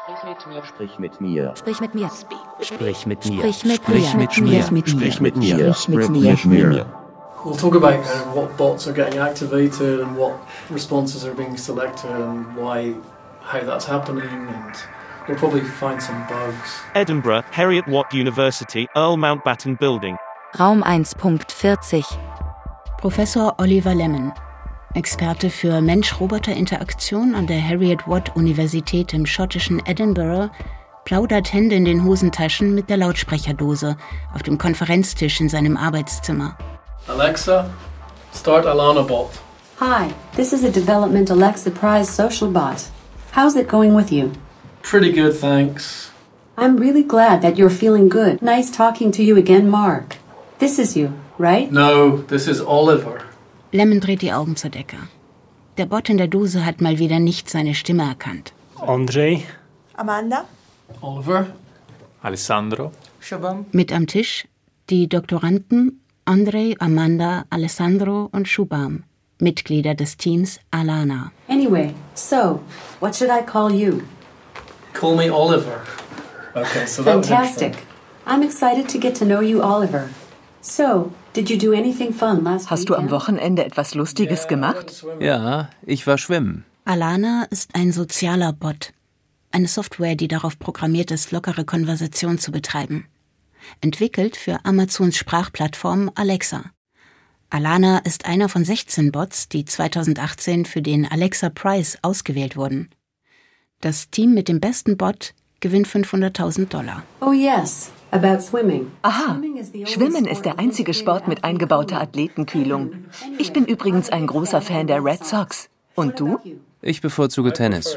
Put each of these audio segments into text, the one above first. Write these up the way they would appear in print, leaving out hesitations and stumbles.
Sprich mit mir. Sprich mit mir. Sprich mit mir. Sprich mit Sprich mir. mit mir. Sprich mit mir. Sprich mit mir. We'll talk about what bots are getting activated and what responses are being selected and how that's happening, and we'll probably find some bugs. Edinburgh, Heriot-Watt University, Earl Mountbatten Building. Raum 1.40. Professor Oliver Lemon, Experte für Mensch-Roboter-Interaktion an der Heriot-Watt-Universität im schottischen Edinburgh, plaudert Hände in den Hosentaschen mit der Lautsprecherdose auf dem Konferenztisch in seinem Arbeitszimmer. Alexa, start Alana bot. Hi, this is a Development Alexa Prize social bot. How's it going with you? Pretty good, thanks. I'm really glad that you're feeling good. Nice talking to you again, Mark. This is you, right? No, this is Oliver. Lemon dreht die Augen zur Decke. Der Bot in der Dose hat mal wieder nicht seine Stimme erkannt. Andrei. Amanda. Oliver. Alessandro. Shubham. Mit am Tisch die Doktoranden Andrei, Amanda, Alessandro und Shubham, Mitglieder des Teams Alana. Anyway, so, what should I call you? Call me Oliver. Okay, so that was Fantastic. I'm excited to get to know you, Oliver. So, did you do anything fun last Hast du am weekend? Wochenende etwas Lustiges gemacht? Ja, ich war schwimmen. Alana ist ein sozialer Bot. Eine Software, die darauf programmiert ist, lockere Konversation zu betreiben. Entwickelt für Amazons Sprachplattform Alexa. Alana ist einer von 16 Bots, die 2018 für den Alexa Prize ausgewählt wurden. Das Team mit dem besten Bot gewinnt $500.000. Oh yes, about swimming. Aha, Schwimmen ist der einzige Sport mit eingebauter Athletenkühlung. Ich bin übrigens ein großer Fan der Red Sox. Und du? Ich bevorzuge Tennis.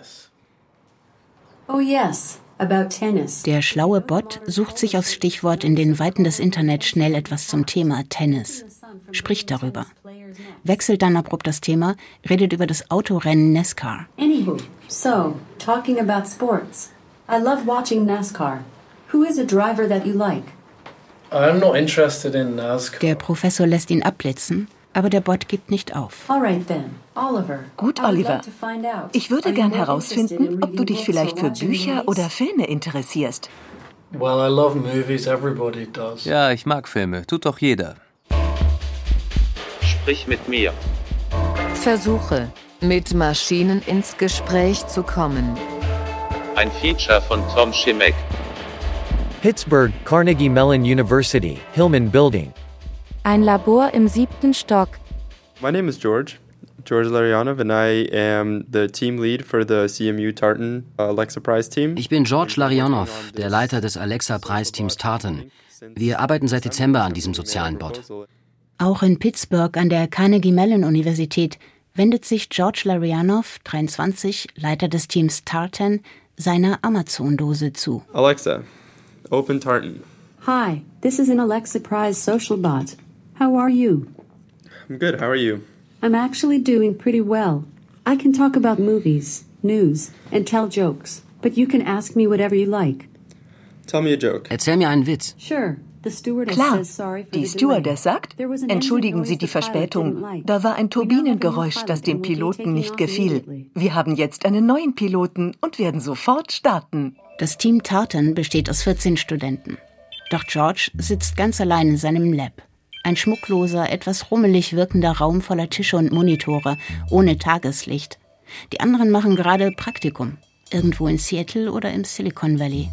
Oh yes, about tennis. Der schlaue Bot sucht sich aufs Stichwort in den Weiten des Internets schnell etwas zum Thema Tennis. Spricht darüber. Wechselt dann abrupt das Thema, redet über das Autorennen NASCAR. Anywho, so, talking about sports. I love watching NASCAR. Who is a driver that you like? I'm not interested in NASCAR. Der Professor lässt ihn abblitzen, aber der Bot gibt nicht auf. All right then, Oliver. Gut, I would Oliver. love to find out. Ich würde Are gern you more herausfinden, interested in ob du reading dich books or vielleicht für watching Bücher movies? oder Filme interessierst. Well, I love movies, everybody does. Ja, ich mag Filme. Tut doch jeder. Sprich mit mir. Versuche, mit Maschinen ins Gespräch zu kommen. Ein Feature von Tom Schimek. Pittsburgh, Carnegie Mellon University, Hillman Building. Ein Labor im 7. Stock. My name is George Larionov, and I am the team lead for the CMU Tartan Alexa Prize team. Ich bin George Larionov, der Leiter des Alexa-Preisteams Tartan. Wir arbeiten seit Dezember an diesem sozialen Bot. Auch in Pittsburgh an der Carnegie Mellon Universität wendet sich George Larionov, 23, Leiter des Teams Tartan, seiner Amazon-Dose zu. Alexa, open Tartan. Hi, this is an Alexa Prize social bot. How are you? I'm good, how are you? I'm actually doing pretty well. I can talk about movies, news, and tell jokes, but you can ask me whatever you like. Tell me a joke. Erzähl mir einen Witz. Sure. The stewardess Klar, says sorry for die the Stewardess delay. sagt, There was an entschuldigen engine Sie die noise the pilot Verspätung. didn't like. Da war ein We now have a new Turbinengeräusch, pilot das dem and we'll be Piloten taking nicht off gefiel. immediately. Wir haben jetzt einen neuen Piloten und werden sofort starten. Das Team Tartan besteht aus 14 Studenten. Doch George sitzt ganz allein in seinem Lab. Ein schmuckloser, etwas rummelig wirkender Raum voller Tische und Monitore, ohne Tageslicht. Die anderen machen gerade Praktikum, irgendwo in Seattle oder im Silicon Valley.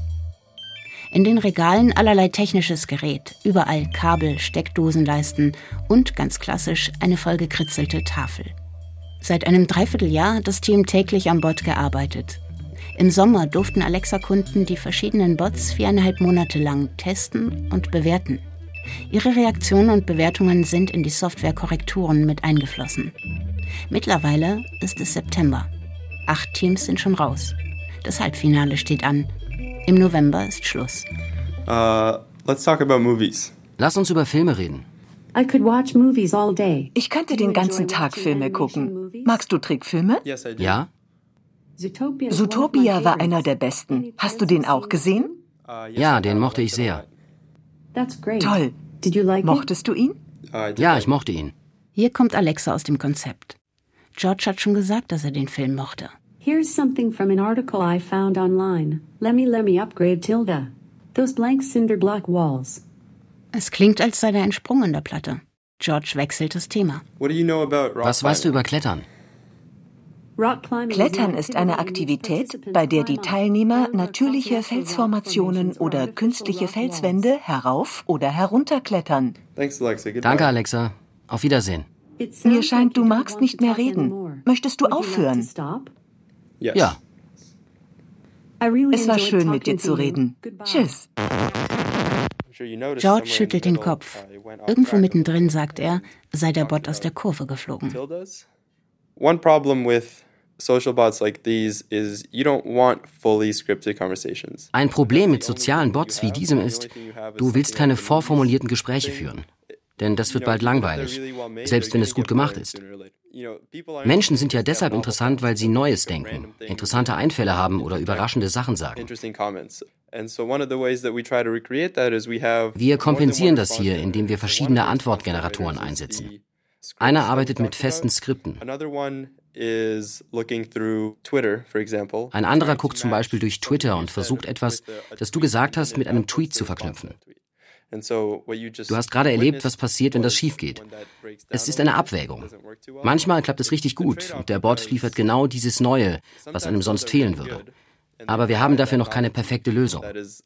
In den Regalen allerlei technisches Gerät, überall Kabel, Steckdosenleisten und, ganz klassisch, eine vollgekritzelte Tafel. Seit einem Dreivierteljahr hat das Team täglich am Bot gearbeitet. Im Sommer durften Alexa-Kunden die verschiedenen Bots 4,5 Monate lang testen und bewerten. Ihre Reaktionen und Bewertungen sind in die Software-Korrekturen mit eingeflossen. Mittlerweile ist es September. 8 Teams sind schon raus. Das Halbfinale steht an. Im November ist Schluss. Let's talk about movies. Lass uns über Filme reden. I could watch movies all day. Ich könnte den ganzen Tag Filme gucken. Magst du Trickfilme? Yes, I do. Ja? Zootopia war einer der besten. Hast du den auch gesehen? Ja, den mochte ich sehr. That's great. Toll. Did you like it? Mochtest du ihn? Ja, ich mochte ihn. Hier kommt Alexa aus dem Konzept. George hat schon gesagt, dass er den Film mochte. Here's something from an article I found online. Let me upgrade Tilda. Those blank cinder block walls. Es klingt, als sei da ein Sprung in der Platte. George wechselt das Thema. Was weißt du über Klettern? Klettern ist eine Aktivität, bei der die Teilnehmer natürliche Felsformationen oder künstliche Felswände herauf- oder herunterklettern. Danke, Alexa. Auf Wiedersehen. Mir scheint, du magst nicht mehr reden. Möchtest du aufhören? Ja. Es war schön, mit dir zu reden. Tschüss. George schüttelt den Kopf. Irgendwo mittendrin, sagt er, sei der Bot aus der Kurve geflogen. One problem with social bots like these is you don't want fully scripted conversations. Ein Problem mit sozialen Bots wie diesem ist, du willst keine vorformulierten Gespräche führen. Denn das wird bald langweilig, selbst wenn es gut gemacht ist. Menschen sind ja deshalb interessant, weil sie Neues denken, interessante Einfälle haben oder überraschende Sachen sagen. Wir kompensieren das hier, indem wir verschiedene Antwortgeneratoren einsetzen. Einer arbeitet mit festen Skripten. Ein anderer guckt zum Beispiel durch Twitter und versucht etwas, das du gesagt hast, mit einem Tweet zu verknüpfen. Du hast gerade erlebt, was passiert, wenn das schief geht. Es ist eine Abwägung. Manchmal klappt es richtig gut und der Bot liefert genau dieses Neue, was einem sonst fehlen würde. Aber wir haben dafür noch keine perfekte Lösung.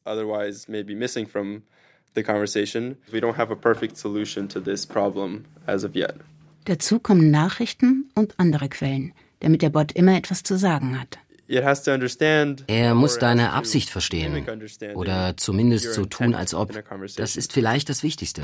Dazu kommen Nachrichten und andere Quellen, damit der Bot immer etwas zu sagen hat. Er muss deine Absicht verstehen oder zumindest so tun, als ob. Das ist vielleicht das Wichtigste.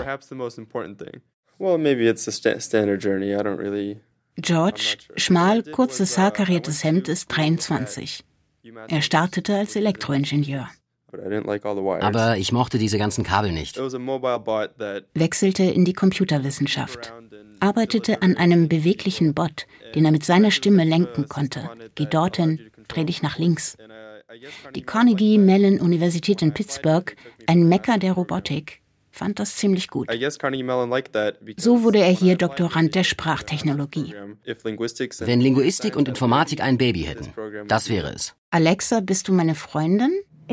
George, schmal, kurzes Haar, kariertes Hemd, ist 23. Er startete als Elektroingenieur. Aber ich mochte diese ganzen Kabel nicht. Wechselte in die Computerwissenschaft. Arbeitete an einem beweglichen Bot, den er mit seiner Stimme lenken konnte. Geh dorthin, dreh dich nach links. Die Carnegie Mellon Universität in Pittsburgh, ein Mekka der Robotik, fand das ziemlich gut. So wurde er hier Doktorand der Sprachtechnologie. Wenn Linguistik und Informatik ein Baby hätten, das wäre es. Alexa, bist du meine Freundin? Die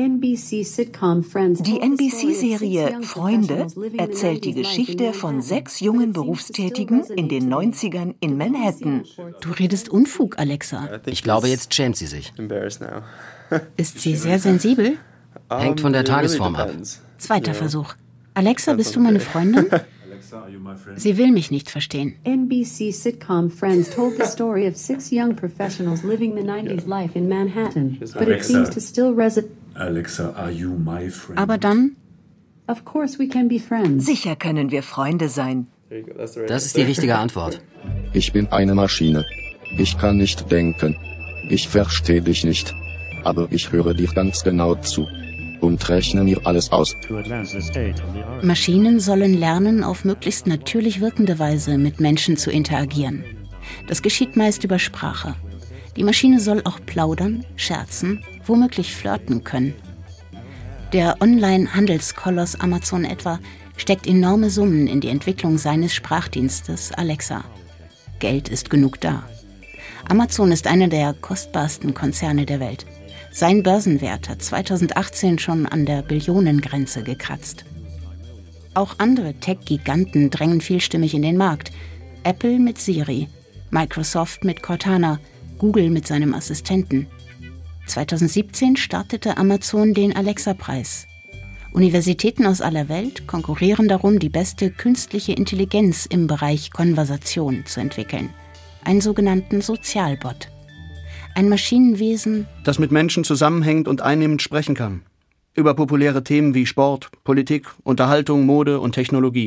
NBC-Serie Freunde erzählt die Geschichte von 6 jungen Berufstätigen in den 90ern in Manhattan. Du redest Unfug, Alexa. Ich glaube, jetzt schämt sie sich. Ist sie sehr sensibel? Hängt von der Tagesform ab. Zweiter Versuch. Alexa, bist du meine Freundin? Sie will mich nicht verstehen. NBC sitcom Friends told the story of 6 young professionals living the 90s life in Manhattan, but it seems to still resonate. Alexa, are you my friend? Aber dann? Of course we can be friends. Sicher können wir Freunde sein. Das ist die richtige Antwort. Ich bin eine Maschine. Ich kann nicht denken. Ich verstehe dich nicht. Aber ich höre dir ganz genau zu. Und rechne mir alles aus. Maschinen sollen lernen, auf möglichst natürlich wirkende Weise mit Menschen zu interagieren. Das geschieht meist über Sprache. Die Maschine soll auch plaudern, scherzen, womöglich flirten können. Der Online-Handelskoloss Amazon etwa steckt enorme Summen in die Entwicklung seines Sprachdienstes Alexa. Geld ist genug da. Amazon ist einer der kostbarsten Konzerne der Welt. Sein Börsenwert hat 2018 schon an der Billionengrenze gekratzt. Auch andere Tech-Giganten drängen vielstimmig in den Markt. Apple mit Siri, Microsoft mit Cortana, Google mit seinem Assistenten. 2017 startete Amazon den Alexa-Preis. Universitäten aus aller Welt konkurrieren darum, die beste künstliche Intelligenz im Bereich Konversation zu entwickeln. Einen sogenannten Sozialbot. Ein Maschinenwesen, das mit Menschen zusammenhängt und einnehmend sprechen kann. Über populäre Themen wie Sport, Politik, Unterhaltung, Mode und Technologie.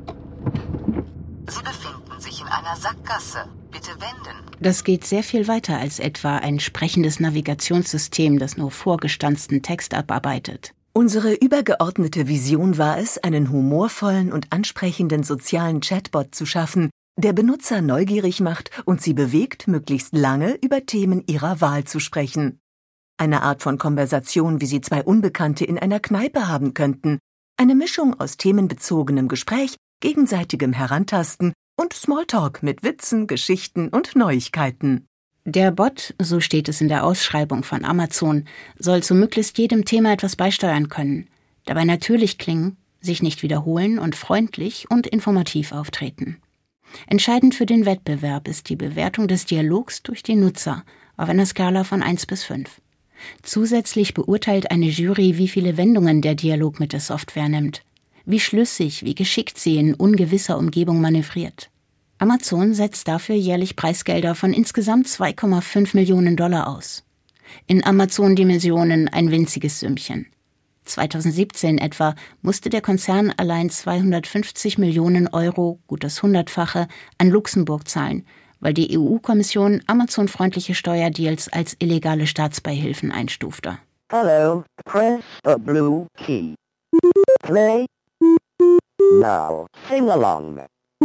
Sie befinden sich in einer Sackgasse. Bitte wenden. Das geht sehr viel weiter als etwa ein sprechendes Navigationssystem, das nur vorgestanzten Text abarbeitet. Unsere übergeordnete Vision war es, einen humorvollen und ansprechenden sozialen Chatbot zu schaffen, der Benutzer neugierig macht und sie bewegt, möglichst lange über Themen ihrer Wahl zu sprechen. Eine Art von Konversation, wie sie 2 Unbekannte in einer Kneipe haben könnten. Eine Mischung aus themenbezogenem Gespräch, gegenseitigem Herantasten und Smalltalk mit Witzen, Geschichten und Neuigkeiten. Der Bot, so steht es in der Ausschreibung von Amazon, soll zu möglichst jedem Thema etwas beisteuern können, dabei natürlich klingen, sich nicht wiederholen und freundlich und informativ auftreten. Entscheidend für den Wettbewerb ist die Bewertung des Dialogs durch die Nutzer auf einer Skala von 1 bis 5. Zusätzlich beurteilt eine Jury, wie viele Wendungen der Dialog mit der Software nimmt, wie schlüssig, wie geschickt sie in ungewisser Umgebung manövriert. Amazon setzt dafür jährlich Preisgelder von insgesamt 2,5 Millionen $, aus. In Amazon-Dimensionen ein winziges Sümmchen. 2017 etwa musste der Konzern allein 250 Millionen €, gut das 100-fache, an Luxemburg zahlen, weil die EU-Kommission Amazon-freundliche Steuerdeals als illegale Staatsbeihilfen einstufte. Hello, press the blue key. Play. Now, sing along.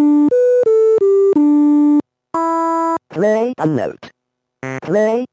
Play a note. Play.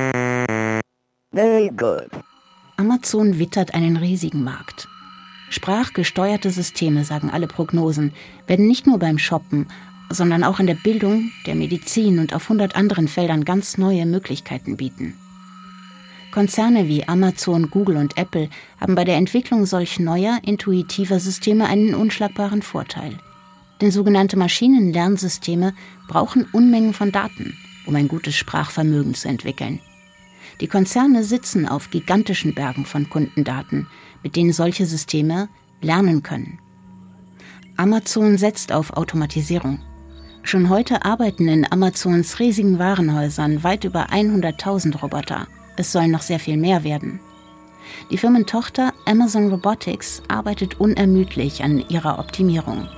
Very good. Amazon wittert einen riesigen Markt. Sprachgesteuerte Systeme, sagen alle Prognosen, werden nicht nur beim Shoppen, sondern auch in der Bildung, der Medizin und auf 100 anderen Feldern ganz neue Möglichkeiten bieten. Konzerne wie Amazon, Google und Apple haben bei der Entwicklung solch neuer, intuitiver Systeme einen unschlagbaren Vorteil. Denn sogenannte Maschinenlernsysteme brauchen Unmengen von Daten, um ein gutes Sprachvermögen zu entwickeln. Die Konzerne sitzen auf gigantischen Bergen von Kundendaten, mit denen solche Systeme lernen können. Amazon setzt auf Automatisierung. Schon heute arbeiten in Amazons riesigen Warenhäusern weit über 100.000 Roboter. Es sollen noch sehr viel mehr werden. Die Firmentochter Amazon Robotics arbeitet unermüdlich an ihrer Optimierung.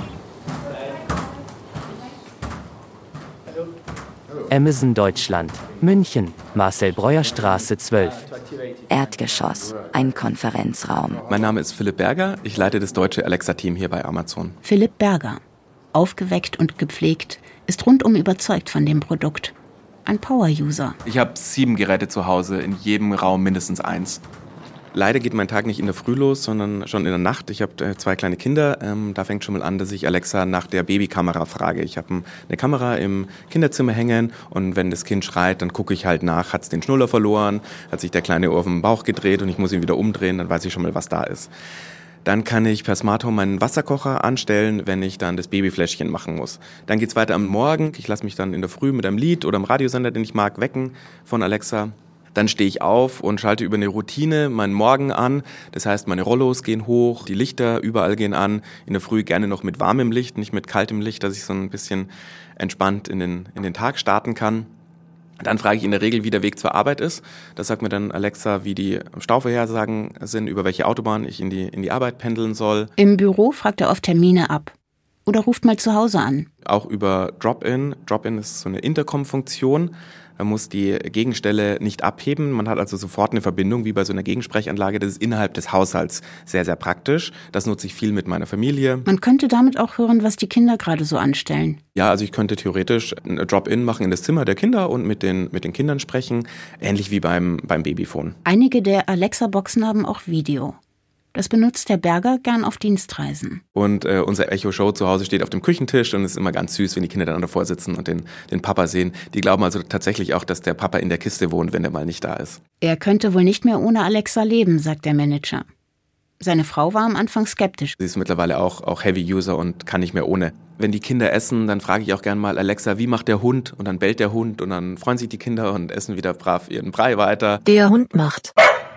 Amazon Deutschland, München, Marcel-Breuer-Straße 12. Erdgeschoss, ein Konferenzraum. Mein Name ist Philipp Berger, ich leite das deutsche Alexa-Team hier bei Amazon. Philipp Berger, aufgeweckt und gepflegt, ist rundum überzeugt von dem Produkt. Ein Power-User. Ich habe 7 Geräte zu Hause, in jedem Raum mindestens 1. Leider geht mein Tag nicht in der Früh los, sondern schon in der Nacht. Ich habe 2 kleine Kinder. Da fängt schon mal an, dass ich Alexa nach der Babykamera frage. Ich habe eine Kamera im Kinderzimmer hängen und wenn das Kind schreit, dann gucke ich halt nach. Hat es den Schnuller verloren? Hat sich der kleine Ohr auf den Bauch gedreht und ich muss ihn wieder umdrehen? Dann weiß ich schon mal, was da ist. Dann kann ich per Smart Home meinen Wasserkocher anstellen, wenn ich dann das Babyfläschchen machen muss. Dann geht's weiter am Morgen. Ich lasse mich dann in der Früh mit einem Lied oder einem Radiosender, den ich mag, wecken von Alexa. Dann stehe ich auf und schalte über eine Routine meinen Morgen an. Das heißt, meine Rollos gehen hoch, die Lichter überall gehen an. In der Früh gerne noch mit warmem Licht, nicht mit kaltem Licht, dass ich so ein bisschen entspannt in den Tag starten kann. Dann frage ich in der Regel, wie der Weg zur Arbeit ist. Das sagt mir dann Alexa, wie die Stauvorhersagen sind, über welche Autobahn ich in die Arbeit pendeln soll. Im Büro fragt er oft Termine ab. Oder ruft mal zu Hause an. Auch über Drop-In. Drop-In ist so eine Intercom-Funktion. Man muss die Gegenstelle nicht abheben. Man hat also sofort eine Verbindung, wie bei so einer Gegensprechanlage. Das ist innerhalb des Haushalts sehr, sehr praktisch. Das nutze ich viel mit meiner Familie. Man könnte damit auch hören, was die Kinder gerade so anstellen. Ja, also ich könnte theoretisch ein Drop-In machen in das Zimmer der Kinder und mit den Kindern sprechen. Ähnlich wie beim Babyphone. Einige der Alexa-Boxen haben auch Video. Das benutzt der Berger gern auf Dienstreisen. Und unser Echo Show zu Hause steht auf dem Küchentisch und es ist immer ganz süß, wenn die Kinder dann davor sitzen und den Papa sehen. Die glauben also tatsächlich auch, dass der Papa in der Kiste wohnt, wenn er mal nicht da ist. Er könnte wohl nicht mehr ohne Alexa leben, sagt der Manager. Seine Frau war am Anfang skeptisch. Sie ist mittlerweile auch Heavy-User und kann nicht mehr ohne. Wenn die Kinder essen, dann frage ich auch gern mal, Alexa, wie macht der Hund? Und dann bellt der Hund und dann freuen sich die Kinder und essen wieder brav ihren Brei weiter. Der Hund macht.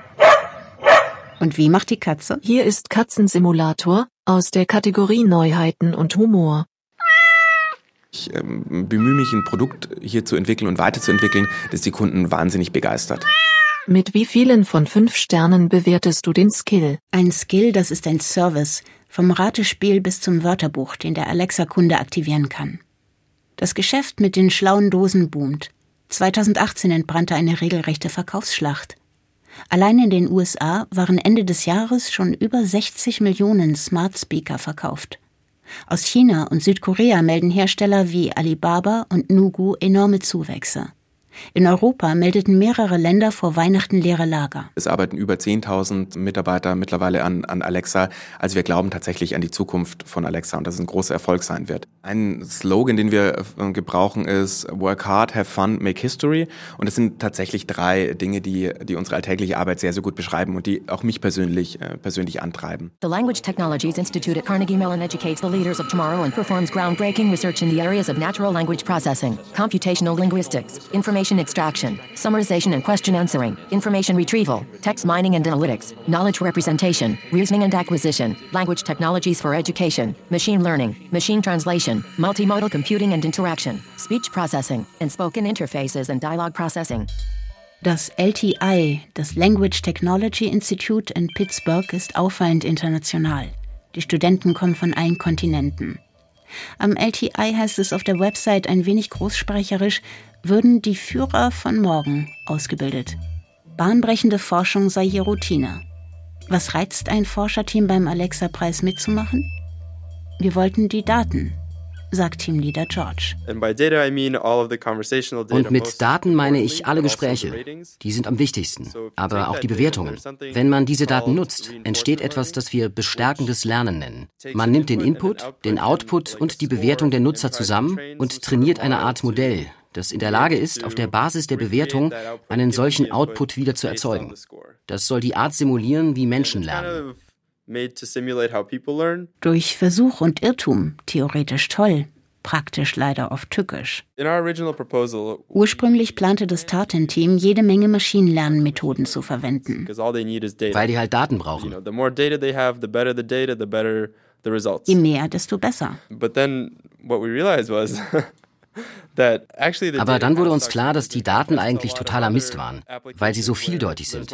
Und wie macht die Katze? Hier ist Katzensimulator aus der Kategorie Neuheiten und Humor. Ich bemühe mich, ein Produkt hier zu entwickeln und weiterzuentwickeln, das die Kunden wahnsinnig begeistert. Mit wie vielen von 5 Sternen bewertest du den Skill? Ein Skill, das ist ein Service, vom Ratespiel bis zum Wörterbuch, den der Alexa-Kunde aktivieren kann. Das Geschäft mit den schlauen Dosen boomt. 2018 entbrannte eine regelrechte Verkaufsschlacht. Allein in den USA waren Ende des Jahres schon über 60 Millionen Smart Speaker verkauft. Aus China und Südkorea melden Hersteller wie Alibaba und Nugu enorme Zuwächse. In Europa meldeten mehrere Länder vor Weihnachten leere Lager. Es arbeiten über 10.000 Mitarbeiter mittlerweile an Alexa. Also wir glauben tatsächlich an die Zukunft von Alexa und dass es ein großer Erfolg sein wird. Ein Slogan, den wir gebrauchen, ist Work hard, have fun, make history. Und das sind tatsächlich 3 Dinge, die unsere alltägliche Arbeit sehr, sehr gut beschreiben und die auch mich persönlich antreiben. The Language Technologies Institute at Carnegie Mellon educates the leaders of tomorrow and performs groundbreaking research in the areas of natural language processing, computational linguistics, information extraction, summarization and question answering, information retrieval, text mining and analytics, knowledge representation, reasoning and acquisition, language technologies for education, machine learning, machine translation, multimodal computing and interaction, speech processing, and spoken interfaces and dialogue processing. Das LTI, das Language Technology Institute in Pittsburgh, ist auffallend international. Die Studenten kommen von allen Kontinenten. Am LTI heißt es auf der Website ein wenig großsprecherisch, würden die Führer von morgen ausgebildet. Bahnbrechende Forschung sei hier Routine. Was reizt ein Forscherteam beim Alexa-Preis mitzumachen? Wir wollten die Daten, sagt Teamleader George. Und mit Daten meine ich alle Gespräche. Die sind am wichtigsten, aber auch die Bewertungen. Wenn man diese Daten nutzt, entsteht etwas, das wir bestärkendes Lernen nennen. Man nimmt den Input, den Output und die Bewertung der Nutzer zusammen und trainiert eine Art Modell, das in der Lage ist, auf der Basis der Bewertung einen solchen Output wieder zu erzeugen. Das soll die Art simulieren, wie Menschen lernen. Durch Versuch und Irrtum, theoretisch toll, praktisch leider oft tückisch. Ursprünglich plante das Tartan-Team, jede Menge Maschinenlernmethoden zu verwenden. Weil die halt Daten brauchen. Je mehr, desto besser. Aber dann wurde uns klar, dass die Daten eigentlich totaler Mist waren, weil sie so vieldeutig sind.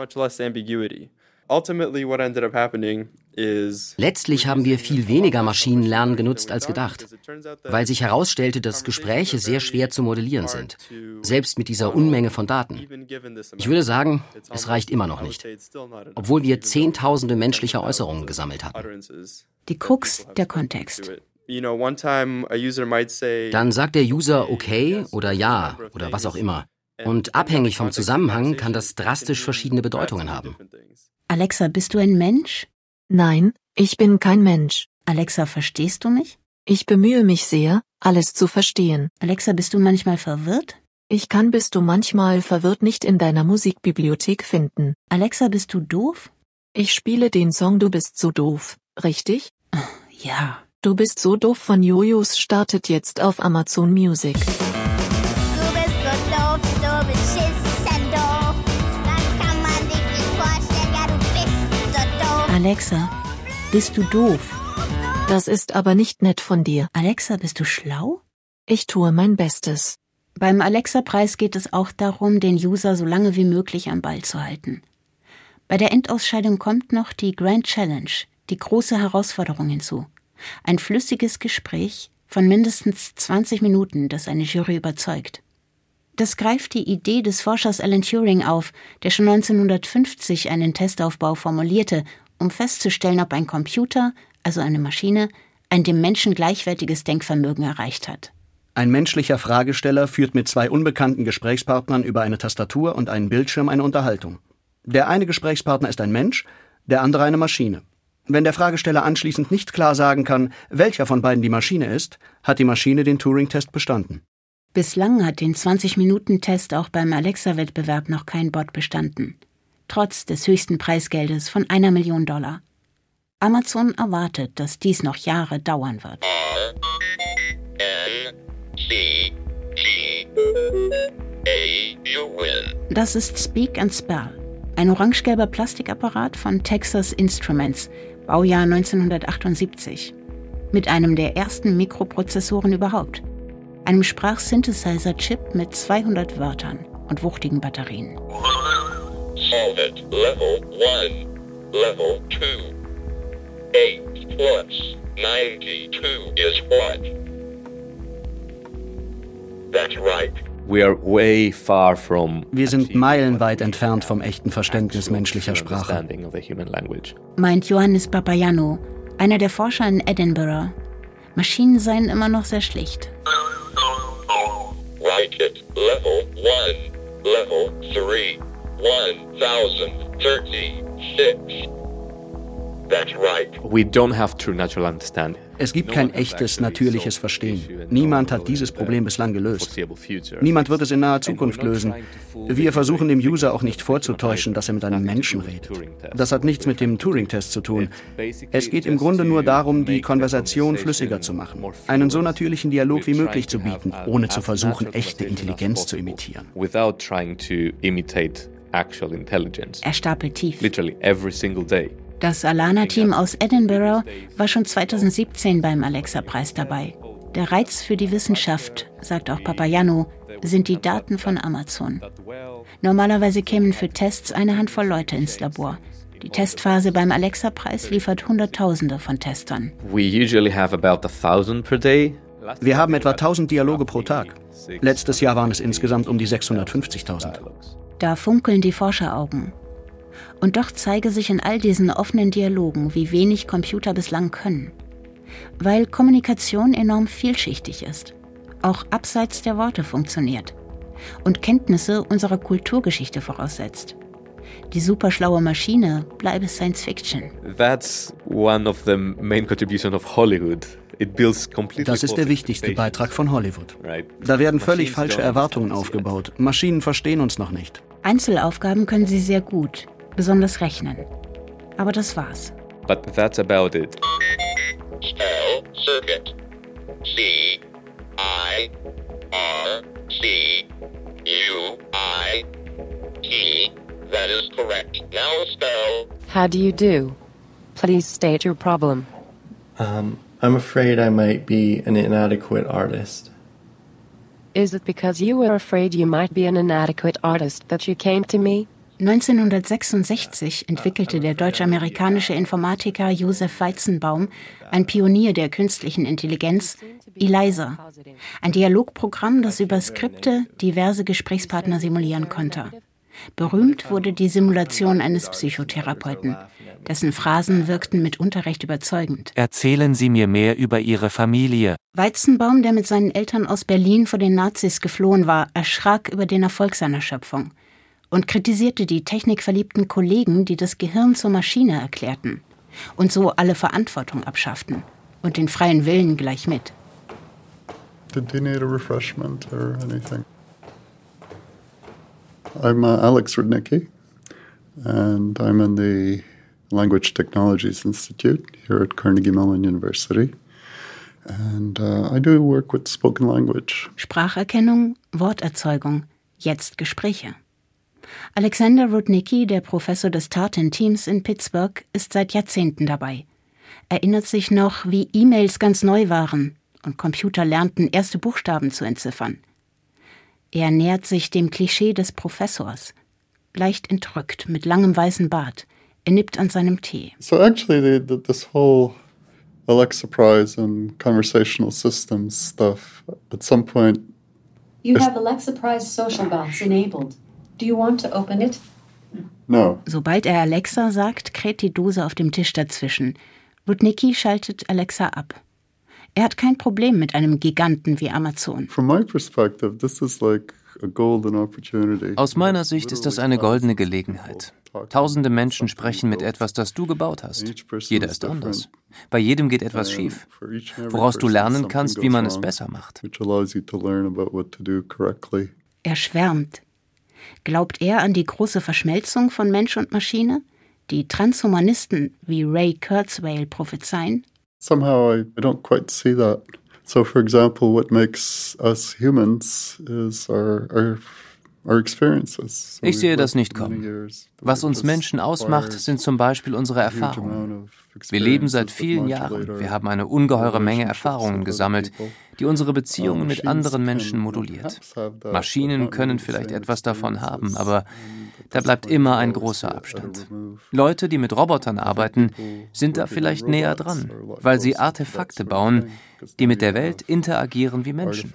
Letztlich haben wir viel weniger Maschinenlernen genutzt als gedacht, weil sich herausstellte, dass Gespräche sehr schwer zu modellieren sind, selbst mit dieser Unmenge von Daten. Ich würde sagen, es reicht immer noch nicht, obwohl wir Zehntausende menschlicher Äußerungen gesammelt hatten. Die Krux, der Kontext. Dann sagt der User okay oder ja oder was auch immer. Und abhängig vom Zusammenhang kann das drastisch verschiedene Bedeutungen haben. Alexa, bist du ein Mensch? Nein, ich bin kein Mensch. Alexa, verstehst du mich? Ich bemühe mich sehr, alles zu verstehen. Alexa, bist du manchmal verwirrt? Ich kann bist du manchmal verwirrt nicht in deiner Musikbibliothek finden. Alexa, bist du doof? Ich spiele den Song Du bist so doof, richtig? Ja. Du bist so doof von Jojos startet jetzt auf Amazon Music. Du bist so doof, du beschissen doof. Das kann man sich nicht vorstellen, ja du bist so doof. Alexa, bist du doof? Das ist aber nicht nett von dir. Alexa, bist du schlau? Ich tue mein Bestes. Beim Alexa-Preis geht es auch darum, den User so lange wie möglich am Ball zu halten. Bei der Endausscheidung kommt noch die Grand Challenge, die große Herausforderung hinzu. Ein flüssiges Gespräch von mindestens 20 Minuten, das eine Jury überzeugt. Das greift die Idee des Forschers Alan Turing auf, der schon 1950 einen Testaufbau formulierte, um festzustellen, ob ein Computer, also eine Maschine, ein dem Menschen gleichwertiges Denkvermögen erreicht hat. Ein menschlicher Fragesteller führt mit 2 unbekannten Gesprächspartnern über eine Tastatur und einen Bildschirm eine Unterhaltung. Der eine Gesprächspartner ist ein Mensch, der andere eine Maschine. Wenn der Fragesteller anschließend nicht klar sagen kann, welcher von beiden die Maschine ist, hat die Maschine den Turing-Test bestanden. Bislang hat den 20-Minuten-Test auch beim Alexa-Wettbewerb noch kein Bot bestanden. Trotz des höchsten Preisgeldes von $1 Million. Amazon erwartet, dass dies noch Jahre dauern wird. Das ist Speak and Spell, ein orange-gelber Plastikapparat von Texas Instruments, Baujahr 1978, mit einem der ersten Mikroprozessoren überhaupt, einem Sprachsynthesizer-Chip mit 200 Wörtern und wuchtigen Batterien. Solve it. Level 1. Level 2. 8 plus 92 is what? That's right. Wir sind meilenweit entfernt vom echten Verständnis menschlicher Sprache, meint Johannes Papagiannou, einer der Forscher in Edinburgh. Maschinen seien immer noch sehr schlicht. Write it. Level 1. Level 3, 1036. That's right. We don't have true natural understanding. Es gibt kein echtes, natürliches Verstehen. Niemand hat dieses Problem bislang gelöst. Niemand wird es in naher Zukunft lösen. Wir versuchen dem User auch nicht vorzutäuschen, dass er mit einem Menschen redet. Das hat nichts mit dem Turing-Test zu tun. Es geht im Grunde nur darum, die Konversation flüssiger zu machen. Einen so natürlichen Dialog wie möglich zu bieten, ohne zu versuchen, echte Intelligenz zu imitieren. Er stapelt tief. Literally every single day. Das Alana-Team aus Edinburgh war schon 2017 beim Alexa-Preis dabei. Der Reiz für die Wissenschaft, sagt auch Papayannou, sind die Daten von Amazon. Normalerweise kämen für Tests eine Handvoll Leute ins Labor. Die Testphase beim Alexa-Preis liefert Hunderttausende von Testern. Wir haben etwa 1000 Dialoge pro Tag. Letztes Jahr waren es insgesamt um die 650.000. Da funkeln die Forscheraugen. Und doch zeige sich in all diesen offenen Dialogen, wie wenig Computer bislang können. Weil Kommunikation enorm vielschichtig ist, auch abseits der Worte funktioniert und Kenntnisse unserer Kulturgeschichte voraussetzt. Die superschlaue Maschine bleibe Science Fiction. That's one of the main contributions of Hollywood. Das ist der wichtigste Beitrag von Hollywood. Da werden völlig falsche Erwartungen aufgebaut. Maschinen verstehen uns noch nicht. Einzelaufgaben können sie sehr gut, besonders rechnen. Aber das war's. But that's about it. Spell circuit. C-I-R-C-U-I-T. That is correct. Now spell. How do you do? Please state your problem. I'm afraid I might be an inadequate artist. Is it because you were afraid you might be an inadequate artist that you came to me? 1966 entwickelte der deutsch-amerikanische Informatiker Josef Weizenbaum, ein Pionier der künstlichen Intelligenz, ELIZA, ein Dialogprogramm, das über Skripte diverse Gesprächspartner simulieren konnte. Berühmt wurde die Simulation eines Psychotherapeuten. Dessen Phrasen wirkten mitunter recht überzeugend. Erzählen Sie mir mehr über Ihre Familie. Weizenbaum, der mit seinen Eltern aus Berlin vor den Nazis geflohen war, erschrak über den Erfolg seiner Schöpfung und kritisierte die technikverliebten Kollegen, die das Gehirn zur Maschine erklärten und so alle Verantwortung abschafften und den freien Willen gleich mit. Did you need a refreshment or anything? I'm Alex Rudnicki, and I'm in the Language Technologies Institute here at Carnegie Mellon University. And I do work with spoken language. Spracherkennung, Worterzeugung, jetzt Gespräche. Alexander Rudnicki, der Professor des Tartan-Teams in Pittsburgh, ist seit Jahrzehnten dabei. Erinnert sich noch, wie E-Mails ganz neu waren und Computer lernten, erste Buchstaben zu entziffern. Er nähert sich dem Klischee des Professors. Leicht entrückt, mit langem weißen Bart. Er nippt an seinem Tee. So actually this whole Alexa Prize and conversational systems stuff, at some point... You have Alexa Prize social bots enabled. Do you want to open it? No. Sobald er Alexa sagt, kräht die Dose auf dem Tisch dazwischen. Rudnicki schaltet Alexa ab. Er hat kein Problem mit einem Giganten wie Amazon. From my perspective, this is like a golden opportunity. Aus meiner Sicht ist das eine goldene Gelegenheit. Tausende Menschen sprechen mit etwas, das du gebaut hast. Jeder ist anders. Bei jedem geht etwas schief, woraus du lernen kannst, wie man es besser macht. Er schwärmt. Glaubt er an die große Verschmelzung von Mensch und Maschine, die Transhumanisten wie Ray Kurzweil prophezeien? Somehow I don't quite see that. So, for example, what makes us humans is our experiences. Ich sehe das nicht kommen. Was uns Menschen ausmacht, sind zum Beispiel unsere Erfahrungen. Wir leben seit vielen Jahren. Wir haben eine ungeheure Menge Erfahrungen gesammelt, die unsere Beziehungen mit anderen Menschen moduliert. Maschinen können vielleicht etwas davon haben, aber da bleibt immer ein großer Abstand. Leute, die mit Robotern arbeiten, sind da vielleicht näher dran, weil sie Artefakte bauen, die mit der Welt interagieren wie Menschen.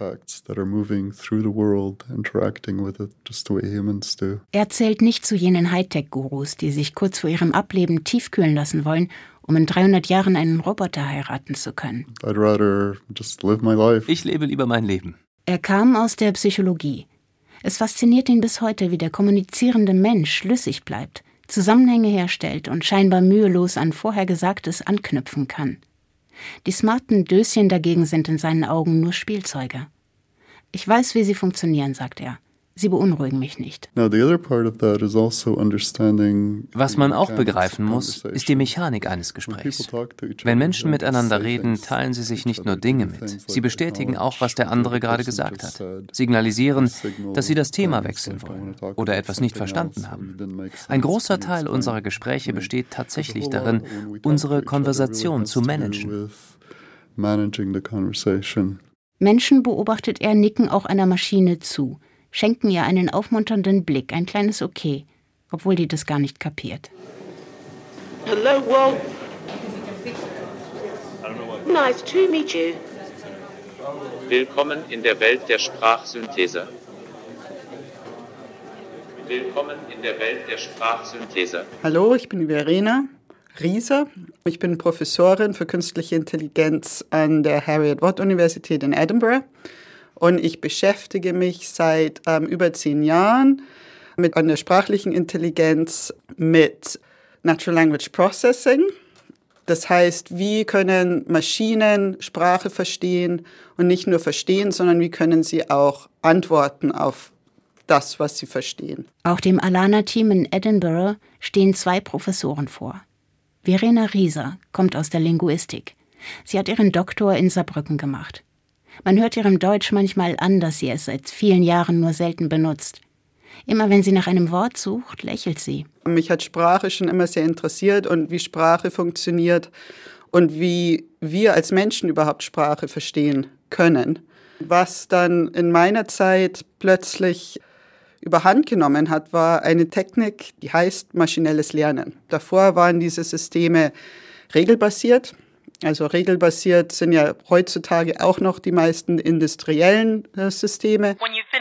Er zählt nicht zu jenen Hightech-Gurus, die sich kurz vor ihrem Ableben tiefkühlen lassen wollen, um in 300 Jahren einen Roboter heiraten zu können. I'd rather just live my life. Ich lebe lieber mein Leben. Er kam aus der Psychologie. Es fasziniert ihn bis heute, wie der kommunizierende Mensch schlüssig bleibt, Zusammenhänge herstellt und scheinbar mühelos an Vorhergesagtes anknüpfen kann. Die smarten Döschen dagegen sind in seinen Augen nur Spielzeuge. Ich weiß, wie sie funktionieren, sagt er. Sie beunruhigen mich nicht. Was man auch begreifen muss, ist die Mechanik eines Gesprächs. Wenn Menschen miteinander reden, teilen sie sich nicht nur Dinge mit. Sie bestätigen auch, was der andere gerade gesagt hat. Signalisieren, dass sie das Thema wechseln wollen oder etwas nicht verstanden haben. Ein großer Teil unserer Gespräche besteht tatsächlich darin, unsere Konversation zu managen. Menschen, beobachtet er, nicken auch einer Maschine zu, schenken ihr einen aufmunternden Blick, ein kleines Okay, obwohl die das gar nicht kapiert. Hello, Walt. Nice to meet you. Willkommen in der Welt der Sprachsynthese. Willkommen in der Welt der Sprachsynthese. Hallo, ich bin Verena Rieser. Ich bin Professorin für künstliche Intelligenz an der Heriot-Watt-Universität in Edinburgh. Und ich beschäftige mich seit über 10 Jahren an der sprachlichen Intelligenz mit Natural Language Processing. Das heißt, wie können Maschinen Sprache verstehen und nicht nur verstehen, sondern wie können sie auch antworten auf das, was sie verstehen. Auch dem Alana-Team in Edinburgh stehen 2 Professoren vor. Verena Rieser kommt aus der Linguistik. Sie hat ihren Doktor in Saarbrücken gemacht. Man hört ihrem Deutsch manchmal an, dass sie es seit vielen Jahren nur selten benutzt. Immer wenn sie nach einem Wort sucht, lächelt sie. Mich hat Sprache schon immer sehr interessiert und wie Sprache funktioniert und wie wir als Menschen überhaupt Sprache verstehen können. Was dann in meiner Zeit plötzlich überhand genommen hat, war eine Technik, die heißt maschinelles Lernen. Davor waren diese Systeme regelbasiert. Also regelbasiert sind ja heutzutage auch noch die meisten industriellen Systeme.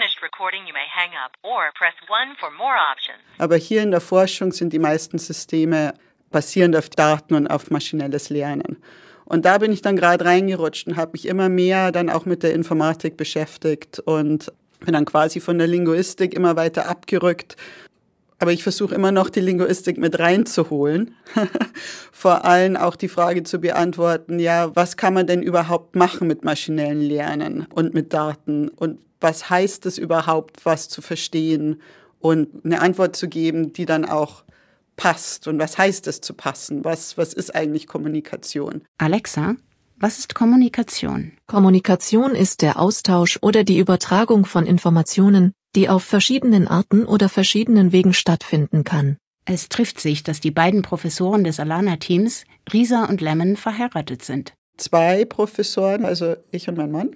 Aber hier in der Forschung sind die meisten Systeme basierend auf Daten und auf maschinelles Lernen. Und da bin ich dann gerade reingerutscht und habe mich immer mehr dann auch mit der Informatik beschäftigt und bin dann quasi von der Linguistik immer weiter abgerückt. Aber ich versuche immer noch, die Linguistik mit reinzuholen. Vor allem auch die Frage zu beantworten, ja, was kann man denn überhaupt machen mit maschinellem Lernen und mit Daten? Und was heißt es überhaupt, was zu verstehen? Und eine Antwort zu geben, die dann auch passt. Und was heißt es zu passen? Was ist eigentlich Kommunikation? Alexa, was ist Kommunikation? Kommunikation ist der Austausch oder die Übertragung von Informationen, die auf verschiedenen Arten oder verschiedenen Wegen stattfinden kann. Es trifft sich, dass die beiden Professoren des Alana-Teams, Rieser und Lemon, verheiratet sind. 2 Professoren, also ich und mein Mann.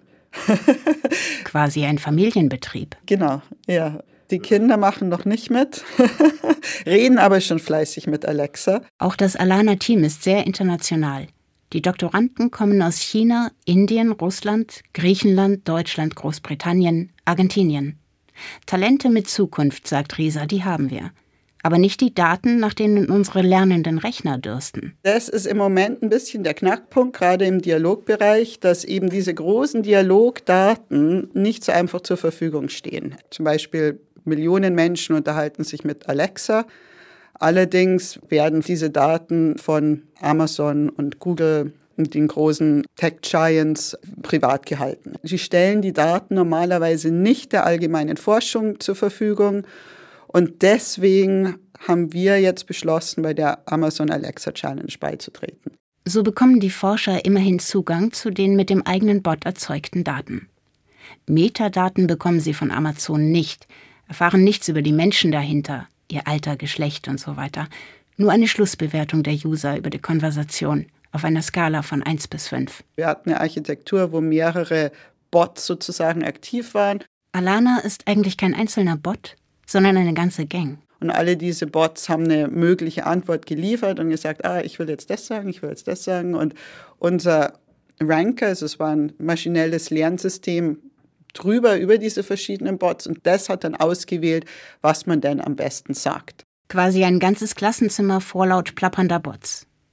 Quasi ein Familienbetrieb. Genau, ja. Die Kinder machen noch nicht mit, reden aber schon fleißig mit Alexa. Auch das Alana-Team ist sehr international. Die Doktoranden kommen aus China, Indien, Russland, Griechenland, Deutschland, Großbritannien, Argentinien. Talente mit Zukunft, sagt Rieser, die haben wir. Aber nicht die Daten, nach denen unsere lernenden Rechner dürsten. Das ist im Moment ein bisschen der Knackpunkt, gerade im Dialogbereich, dass eben diese großen Dialogdaten nicht so einfach zur Verfügung stehen. Zum Beispiel Millionen Menschen unterhalten sich mit Alexa. Allerdings werden diese Daten von Amazon und Google und den großen Tech-Giants privat gehalten. Sie stellen die Daten normalerweise nicht der allgemeinen Forschung zur Verfügung. Und deswegen haben wir jetzt beschlossen, bei der Amazon Alexa Challenge beizutreten. So bekommen die Forscher immerhin Zugang zu den mit dem eigenen Bot erzeugten Daten. Metadaten bekommen sie von Amazon nicht, erfahren nichts über die Menschen dahinter, ihr Alter, Geschlecht und so weiter. Nur eine Schlussbewertung der User über die Konversation auf einer Skala von 1 bis 5. Wir hatten eine Architektur, wo mehrere Bots sozusagen aktiv waren. Alana ist eigentlich kein einzelner Bot, sondern eine ganze Gang. Und alle diese Bots haben eine mögliche Antwort geliefert und gesagt, ich will jetzt das sagen, ich will jetzt das sagen. Und unser Ranker, also es war ein maschinelles Lernsystem, über diese verschiedenen Bots. Und das hat dann ausgewählt, was man denn am besten sagt. Quasi ein ganzes Klassenzimmer vor laut plappernder Bots.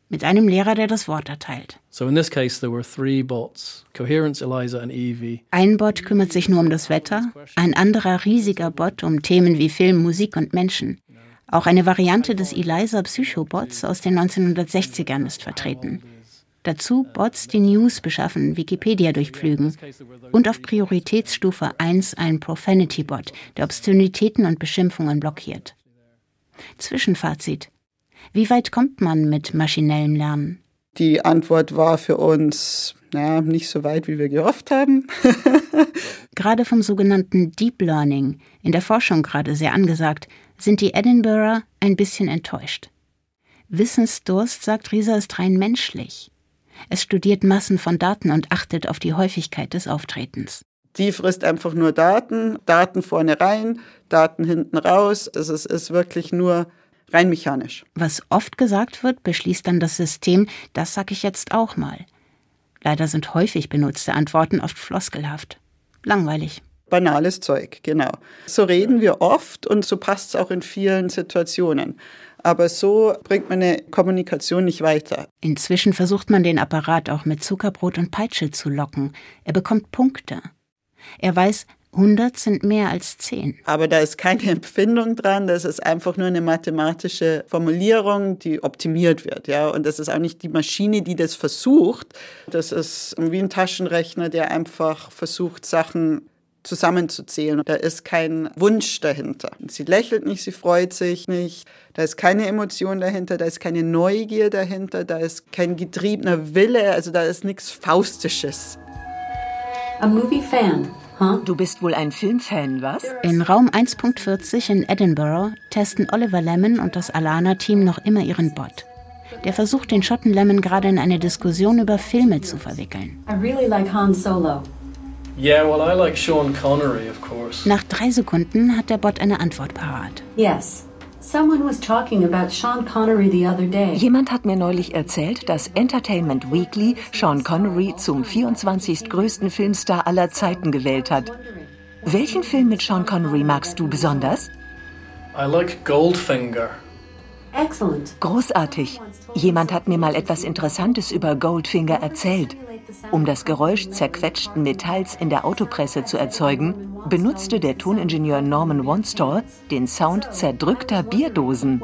Mit einem Lehrer, der das Wort erteilt. So in this case there were 3 bots, Coherence, Eliza and Evie. Ein Bot kümmert sich nur um das Wetter, ein anderer riesiger Bot um Themen wie Film, Musik und Menschen. Auch eine Variante des Eliza Psychobots aus den 1960ern ist vertreten. Dazu Bots, die News beschaffen, Wikipedia durchpflügen. Und auf Prioritätsstufe 1 ein Profanity-Bot, der Obszönitäten und Beschimpfungen blockiert. Zwischenfazit. Wie weit kommt man mit maschinellem Lernen? Die Antwort war für uns, nicht so weit, wie wir gehofft haben. Gerade vom sogenannten Deep Learning, in der Forschung gerade sehr angesagt, sind die Edinburgher ein bisschen enttäuscht. Wissensdurst, sagt Rieser, ist rein menschlich. Es studiert Massen von Daten und achtet auf die Häufigkeit des Auftretens. Die frisst einfach nur Daten, Daten vorne rein, Daten hinten raus. Es ist wirklich nur rein mechanisch. Was oft gesagt wird, beschließt dann das System, das sag ich jetzt auch mal. Leider sind häufig benutzte Antworten oft floskelhaft. Langweilig. Banales Zeug, genau. So reden wir oft und so passt es auch in vielen Situationen. Aber so bringt man eine Kommunikation nicht weiter. Inzwischen versucht man den Apparat auch mit Zuckerbrot und Peitsche zu locken. Er bekommt Punkte. Er weiß, 100 sind mehr als 10. Aber da ist keine Empfindung dran, das ist einfach nur eine mathematische Formulierung, die optimiert wird. Ja? Und das ist auch nicht die Maschine, die das versucht. Das ist wie ein Taschenrechner, der einfach versucht, Sachen zusammenzuzählen. Da ist kein Wunsch dahinter. Sie lächelt nicht, sie freut sich nicht. Da ist keine Emotion dahinter, da ist keine Neugier dahinter, da ist kein getriebener Wille, also da ist nichts Faustisches. A movie fan. Du bist wohl ein Filmfan, was? In Raum 1.40 in Edinburgh testen Oliver Lemon und das Alana-Team noch immer ihren Bot. Der versucht, den Schotten Lemon gerade in eine Diskussion über Filme zu verwickeln. I really like Han Solo. Yeah, well, I like Sean Connery, of course. Nach 3 Sekunden hat der Bot eine Antwort parat. Yes. Someone was talking about Sean Connery the other day. Jemand hat mir neulich erzählt, dass Entertainment Weekly Sean Connery zum 24. größten Filmstar aller Zeiten gewählt hat. Welchen Film mit Sean Connery magst du besonders? I like Goldfinger. Excellent. Großartig. Jemand hat mir mal etwas Interessantes über Goldfinger erzählt. Um das Geräusch zerquetschten Metalls in der Autopresse zu erzeugen, benutzte der Toningenieur Norman Wanstall den Sound zerdrückter Bierdosen.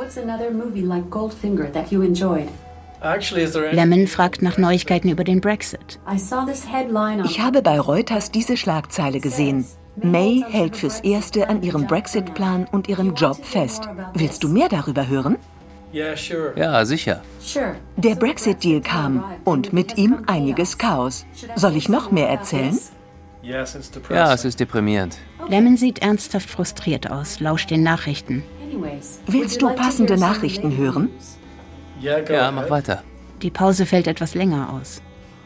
Lemon fragt nach Neuigkeiten über den Brexit. Ich habe bei Reuters diese Schlagzeile gesehen. May hält fürs Erste an ihrem Brexit-Plan und ihrem Job fest. Willst du mehr darüber hören? Ja, sicher. Der Brexit-Deal kam und mit ihm einiges Chaos. Soll ich noch mehr erzählen? Ja, es ist deprimierend. Lemon sieht ernsthaft frustriert aus, lauscht den Nachrichten. Willst du passende Nachrichten hören? Ja, mach weiter. Die Pause fällt etwas länger aus.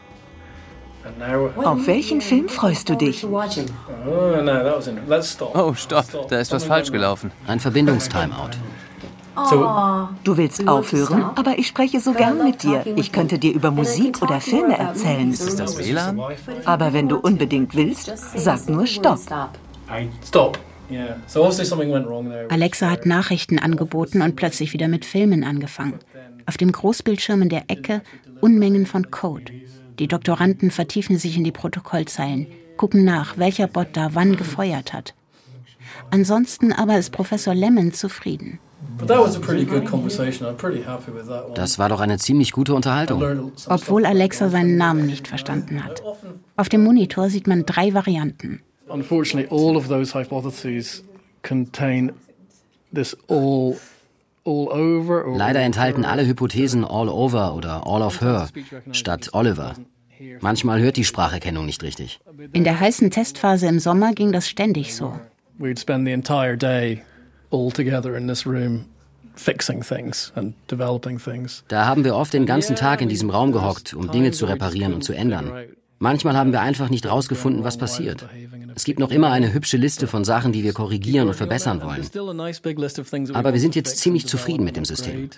Auf welchen Film freust du dich? Oh, stopp, da ist was falsch gelaufen. Ein Verbindungstimeout. Du willst aufhören, aber ich spreche so gern mit dir. Ich könnte dir über Musik oder Filme erzählen. Ist es das WLAN? Aber wenn du unbedingt willst, sag nur Stopp. Stop. Alexa hat Nachrichten angeboten und plötzlich wieder mit Filmen angefangen. Auf dem Großbildschirm in der Ecke Unmengen von Code. Die Doktoranden vertiefen sich in die Protokollzeilen, gucken nach, welcher Bot da wann gefeuert hat. Ansonsten aber ist Professor Lemon zufrieden. Das war doch eine ziemlich gute Unterhaltung. Obwohl Alexa seinen Namen nicht verstanden hat. Auf dem Monitor sieht man 3 Varianten. Unfortunately, all of those hypotheses contain this all over. Leider enthalten alle Hypothesen all over oder all of her statt Oliver. Manchmal hört die Spracherkennung nicht richtig. In der heißen Testphase im Sommer ging das ständig so. We'd spend the entire day all together in this room fixing things and developing things. Da haben wir oft den ganzen Tag in diesem Raum gehockt, um Dinge zu reparieren und zu ändern. Manchmal haben wir einfach nicht rausgefunden, was passiert. Es gibt noch immer eine hübsche Liste von Sachen, die wir korrigieren und verbessern wollen. Aber wir sind jetzt ziemlich zufrieden mit dem System.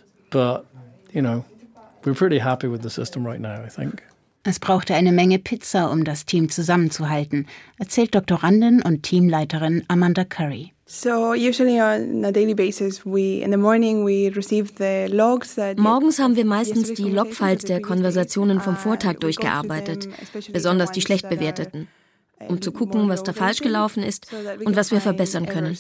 Es brauchte eine Menge Pizza, um das Team zusammenzuhalten, erzählt Doktorandin und Teamleiterin Amanda Curry. Morgens haben wir meistens die Logfiles der Konversationen vom Vortag durchgearbeitet, besonders die schlecht bewerteten, um zu gucken, was da falsch gelaufen ist und was wir verbessern können.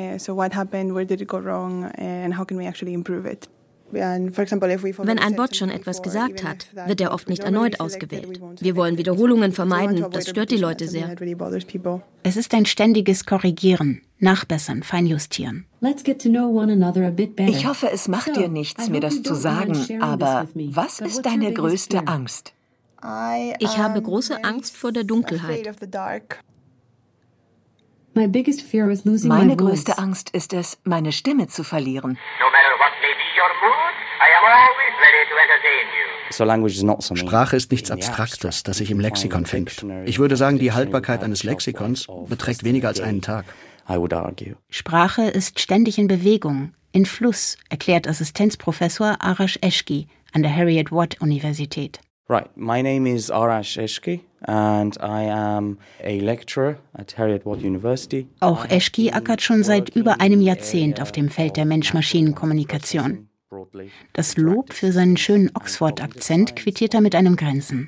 Wenn ein Bot schon etwas gesagt hat, wird er oft nicht erneut ausgewählt. Wir wollen Wiederholungen vermeiden, das stört die Leute sehr. Es ist ein ständiges Korrigieren, Nachbessern, Feinjustieren. Ich hoffe, es macht dir nichts, mir das zu sagen, aber was ist deine größte Angst? Ich habe große Angst vor der Dunkelheit. Meine größte Angst ist es, meine Stimme zu verlieren. Sprache ist nichts Abstraktes, das sich im Lexikon findet. Ich würde sagen, die Haltbarkeit eines Lexikons beträgt weniger als einen Tag. Sprache ist ständig in Bewegung, in Fluss, erklärt Assistenzprofessor Arash Eshki an der Heriot-Watt-Universität. Right, my name is Arash Eshki and I am a lecturer at Heriot-Watt University. Auch Eshki ackert schon seit über einem Jahrzehnt auf dem Feld der Mensch-Maschinen-Kommunikation. Das Lob für seinen schönen Oxford-Akzent quittiert er mit einem Grinsen.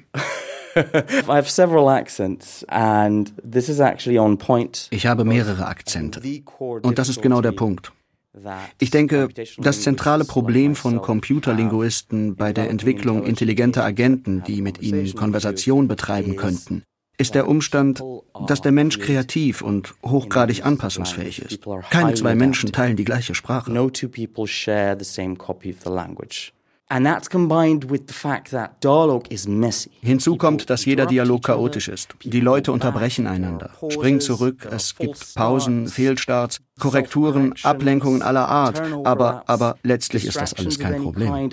Ich habe mehrere Akzente. Und das ist genau der Punkt. Ich denke, das zentrale Problem von Computerlinguisten bei der Entwicklung intelligenter Agenten, die mit ihnen Konversation betreiben könnten, ist der Umstand, dass der Mensch kreativ und hochgradig anpassungsfähig ist. Keine zwei Menschen teilen die gleiche Sprache. Hinzu kommt, dass jeder Dialog chaotisch ist. Die Leute unterbrechen einander, springen zurück, es gibt Pausen, Fehlstarts, Korrekturen, Ablenkungen aller Art, aber letztlich ist das alles kein Problem.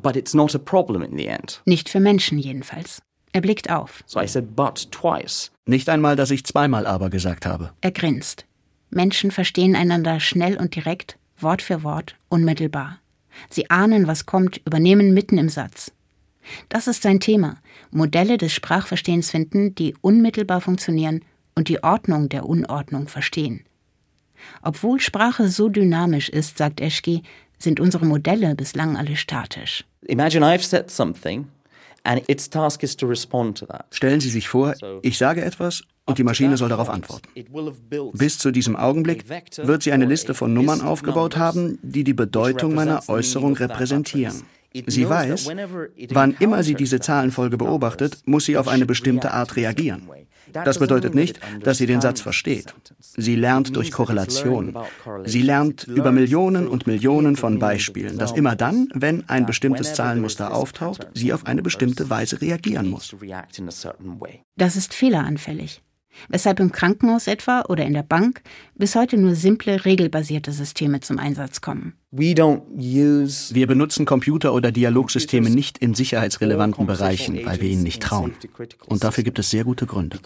Nicht für Menschen jedenfalls. Er blickt auf. Nicht einmal, dass ich zweimal aber gesagt habe. Er grinst. Menschen verstehen einander schnell und direkt, Wort für Wort, unmittelbar. Sie ahnen, was kommt, übernehmen mitten im Satz. Das ist sein Thema. Modelle des Sprachverstehens finden, die unmittelbar funktionieren und die Ordnung der Unordnung verstehen. Obwohl Sprache so dynamisch ist, sagt Eshki, sind unsere Modelle bislang alle statisch. Imagine I've said something. And its task is to respond to that. Stellen Sie sich vor, ich sage etwas und die Maschine soll darauf antworten. Bis zu diesem Augenblick wird sie eine Liste von Nummern aufgebaut haben, die die Bedeutung meiner Äußerung repräsentieren. Sie weiß, wann immer sie diese Zahlenfolge beobachtet, muss sie auf eine bestimmte Art reagieren. Das bedeutet nicht, dass sie den Satz versteht. Sie lernt durch Korrelation. Sie lernt über Millionen und Millionen von Beispielen, dass immer dann, wenn ein bestimmtes Zahlenmuster auftaucht, sie auf eine bestimmte Weise reagieren muss. Das ist fehleranfällig. Weshalb im Krankenhaus etwa oder in der Bank bis heute nur simple, regelbasierte Systeme zum Einsatz kommen. Wir benutzen Computer- oder Dialogsysteme nicht in sicherheitsrelevanten Bereichen, weil wir ihnen nicht trauen. Und dafür gibt es sehr gute Gründe.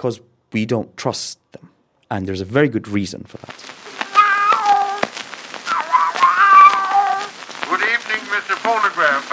Good evening, Mr. Phonograph.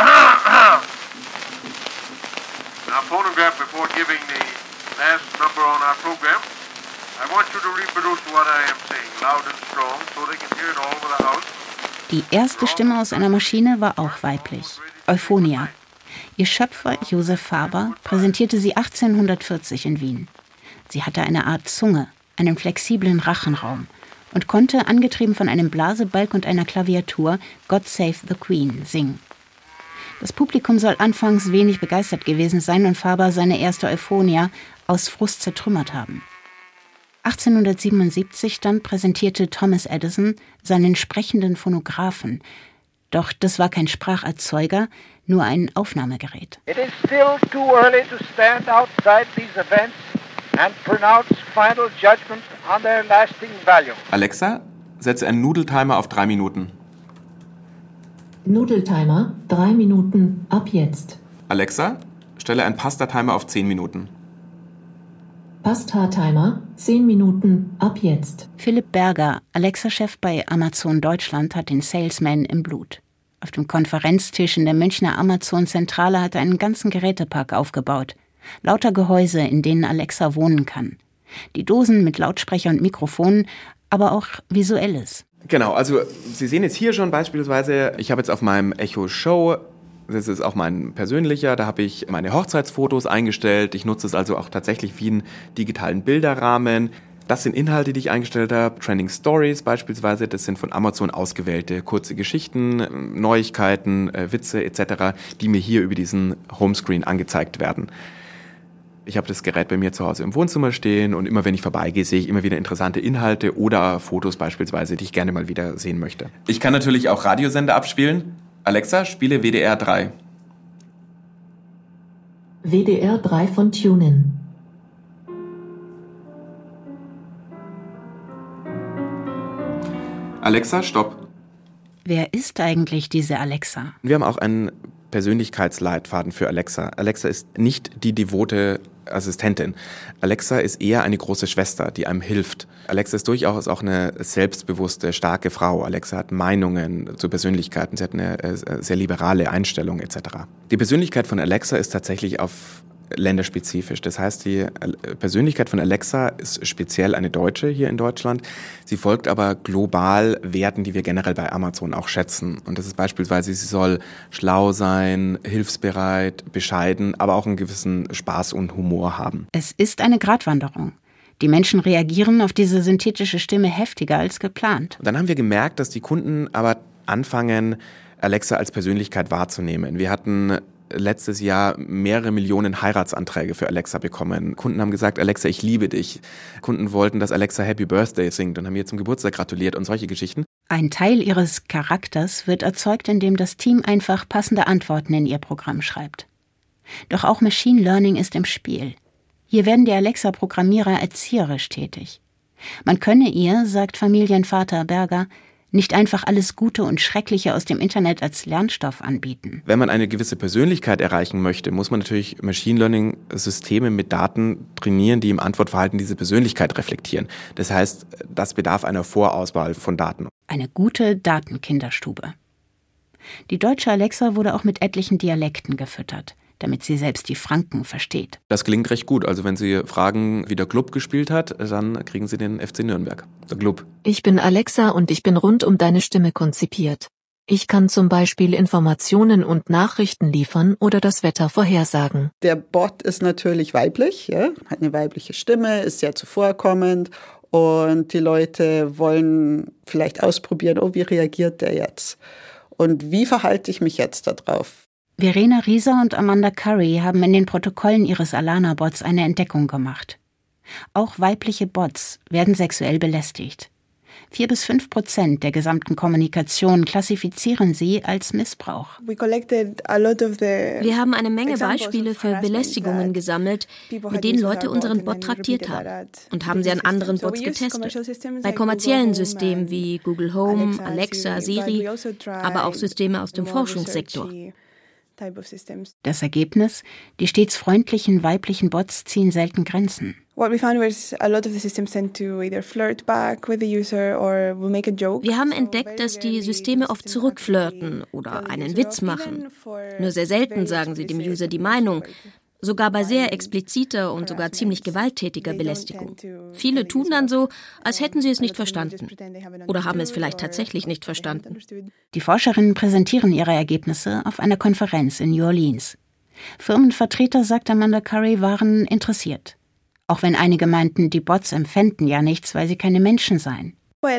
Now, phonograph, before giving the last number on our program, I want you to reproduce what I am saying, loud and strong, so they can hear it all over the house. Die erste Stimme aus einer Maschine war auch weiblich, Euphonia. Ihr Schöpfer, Josef Faber, präsentierte sie 1840 in Wien. Sie hatte eine Art Zunge, einen flexiblen Rachenraum und konnte, angetrieben von einem Blasebalg und einer Klaviatur, God Save the Queen singen. Das Publikum soll anfangs wenig begeistert gewesen sein und Faber seine erste Euphonia aus Frust zertrümmert haben. 1877 dann präsentierte Thomas Edison seinen sprechenden Phonographen. Doch das war kein Spracherzeuger, nur ein Aufnahmegerät. It is still too early to stand outside these events and pronounce final judgment on their lasting value. Alexa, setze einen Nudeltimer auf 3 Minuten. Nudeltimer, 3 Minuten, ab jetzt. Alexa, stelle einen Pasta-Timer auf 10 Minuten. Pasta-Timer, 10 Minuten, ab jetzt. Philipp Berger, Alexa-Chef bei Amazon Deutschland, hat den Salesman im Blut. Auf dem Konferenztisch in der Münchner Amazon-Zentrale hat er einen ganzen Gerätepark aufgebaut. Lauter Gehäuse, in denen Alexa wohnen kann. Die Dosen mit Lautsprecher und Mikrofonen, aber auch Visuelles. Genau, also Sie sehen jetzt hier schon beispielsweise, ich habe jetzt auf meinem Echo Show, das ist auch mein persönlicher, da habe ich meine Hochzeitsfotos eingestellt. Ich nutze es also auch tatsächlich wie einen digitalen Bilderrahmen. Das sind Inhalte, die ich eingestellt habe. Trending Stories beispielsweise, das sind von Amazon ausgewählte kurze Geschichten, Neuigkeiten, Witze etc., die mir hier über diesen Homescreen angezeigt werden. Ich habe das Gerät bei mir zu Hause im Wohnzimmer stehen und immer wenn ich vorbeigehe, sehe ich immer wieder interessante Inhalte oder Fotos beispielsweise, die ich gerne mal wieder sehen möchte. Ich kann natürlich auch Radiosender abspielen. Alexa, spiele WDR 3. WDR 3 von TuneIn. Alexa, stopp. Wer ist eigentlich diese Alexa? Wir haben auch einen Persönlichkeitsleitfaden für Alexa. Alexa ist nicht die devote Assistentin. Alexa ist eher eine große Schwester, die einem hilft. Alexa ist durchaus auch eine selbstbewusste, starke Frau. Alexa hat Meinungen zu Persönlichkeiten. Sie hat eine sehr liberale Einstellung etc. Die Persönlichkeit von Alexa ist tatsächlich auf länderspezifisch. Das heißt, die Persönlichkeit von Alexa ist speziell eine Deutsche hier in Deutschland. Sie folgt aber global Werten, die wir generell bei Amazon auch schätzen. Und das ist beispielsweise, sie soll schlau sein, hilfsbereit, bescheiden, aber auch einen gewissen Spaß und Humor haben. Es ist eine Gratwanderung. Die Menschen reagieren auf diese synthetische Stimme heftiger als geplant. Und dann haben wir gemerkt, dass die Kunden aber anfangen, Alexa als Persönlichkeit wahrzunehmen. Wir hatten letztes Jahr mehrere Millionen Heiratsanträge für Alexa bekommen. Kunden haben gesagt, Alexa, ich liebe dich. Kunden wollten, dass Alexa Happy Birthday singt und haben ihr zum Geburtstag gratuliert und solche Geschichten. Ein Teil ihres Charakters wird erzeugt, indem das Team einfach passende Antworten in ihr Programm schreibt. Doch auch Machine Learning ist im Spiel. Hier werden die Alexa-Programmierer erzieherisch tätig. Man könne ihr, sagt Familienvater Berger, nicht einfach alles Gute und Schreckliche aus dem Internet als Lernstoff anbieten. Wenn man eine gewisse Persönlichkeit erreichen möchte, muss man natürlich Machine Learning-Systeme mit Daten trainieren, die im Antwortverhalten diese Persönlichkeit reflektieren. Das heißt, das bedarf einer Vorauswahl von Daten. Eine gute Datenkinderstube. Die deutsche Alexa wurde auch mit etlichen Dialekten gefüttert, damit sie selbst die Franken versteht. Das klingt recht gut. Also wenn Sie fragen, wie der Club gespielt hat, dann kriegen Sie den FC Nürnberg. Der Club. Ich bin Alexa und ich bin rund um deine Stimme konzipiert. Ich kann zum Beispiel Informationen und Nachrichten liefern oder das Wetter vorhersagen. Der Bot ist natürlich weiblich, ja? Hat eine weibliche Stimme, ist sehr zuvorkommend und die Leute wollen vielleicht ausprobieren, wie reagiert der jetzt? Und wie verhalte ich mich jetzt darauf? Verena Rieser und Amanda Curry haben in den Protokollen ihres Alana-Bots eine Entdeckung gemacht. Auch weibliche Bots werden sexuell belästigt. 4-5% der gesamten Kommunikation klassifizieren sie als Missbrauch. Wir haben eine Menge Beispiele für Belästigungen gesammelt, mit denen Leute unseren Bot traktiert haben und haben sie an anderen Bots getestet. Bei kommerziellen Systemen wie Google Home, Alexa, Siri, aber auch Systeme aus dem Forschungssektor. Das Ergebnis? Die stets freundlichen weiblichen Bots ziehen selten Grenzen. Wir haben entdeckt, dass die Systeme oft zurückflirten oder einen Witz machen. Nur sehr selten sagen sie dem User die Meinung. Sogar bei sehr expliziter und sogar ziemlich gewalttätiger Belästigung. Viele tun dann so, als hätten sie es nicht verstanden. Oder haben es vielleicht tatsächlich nicht verstanden. Die Forscherinnen präsentieren ihre Ergebnisse auf einer Konferenz in New Orleans. Firmenvertreter, sagt Amanda Curry, waren interessiert. Auch wenn einige meinten, die Bots empfänden ja nichts, weil sie keine Menschen seien.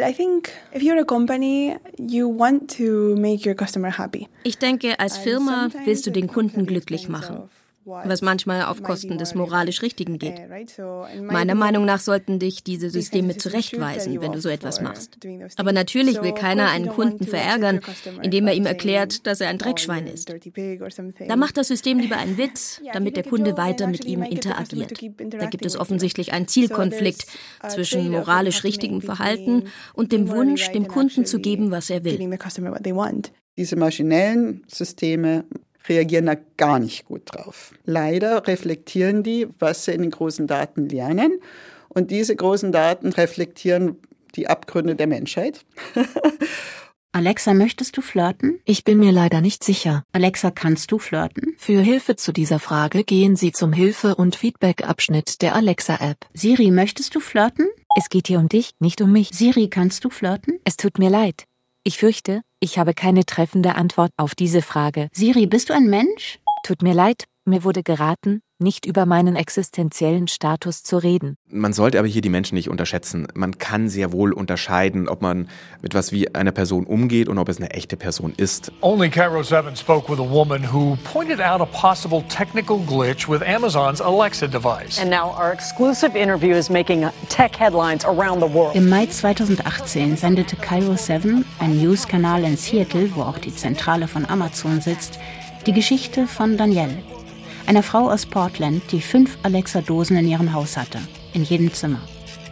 Ich denke, als Firma willst du den Kunden glücklich machen. Was manchmal auf Kosten des moralisch Richtigen geht. Meiner Meinung nach sollten dich diese Systeme zurechtweisen, wenn du so etwas machst. Aber natürlich will keiner einen Kunden verärgern, indem er ihm erklärt, dass er ein Dreckschwein ist. Da macht das System lieber einen Witz, damit der Kunde weiter mit ihm interagiert. Da gibt es offensichtlich einen Zielkonflikt zwischen moralisch richtigem Verhalten und dem Wunsch, dem Kunden zu geben, was er will. Diese maschinellen Systeme reagieren da gar nicht gut drauf. Leider reflektieren die, was sie in den großen Daten lernen. Und diese großen Daten reflektieren die Abgründe der Menschheit. Alexa, möchtest du flirten? Ich bin mir leider nicht sicher. Alexa, kannst du flirten? Für Hilfe zu dieser Frage gehen Sie zum Hilfe- und Feedback-Abschnitt der Alexa-App. Siri, möchtest du flirten? Es geht hier um dich, nicht um mich. Siri, kannst du flirten? Es tut mir leid. Ich fürchte, ich habe keine treffende Antwort auf diese Frage. Siri, bist du ein Mensch? Tut mir leid, mir wurde geraten, nicht über meinen existenziellen Status zu reden. Man sollte aber hier die Menschen nicht unterschätzen. Man kann sehr wohl unterscheiden, ob man mit was wie einer Person umgeht und ob es eine echte Person ist. Only KIRO 7 spoke with a woman who pointed out a possible technical glitch with Amazon's Alexa device. And now our exclusive interview is making tech headlines around the world. Im Mai 2018 sendete KIRO 7, ein News-Kanal in Seattle, wo auch die Zentrale von Amazon sitzt, die Geschichte von Danielle, einer Frau aus Portland, die 5 Alexa-Dosen in ihrem Haus hatte, in jedem Zimmer.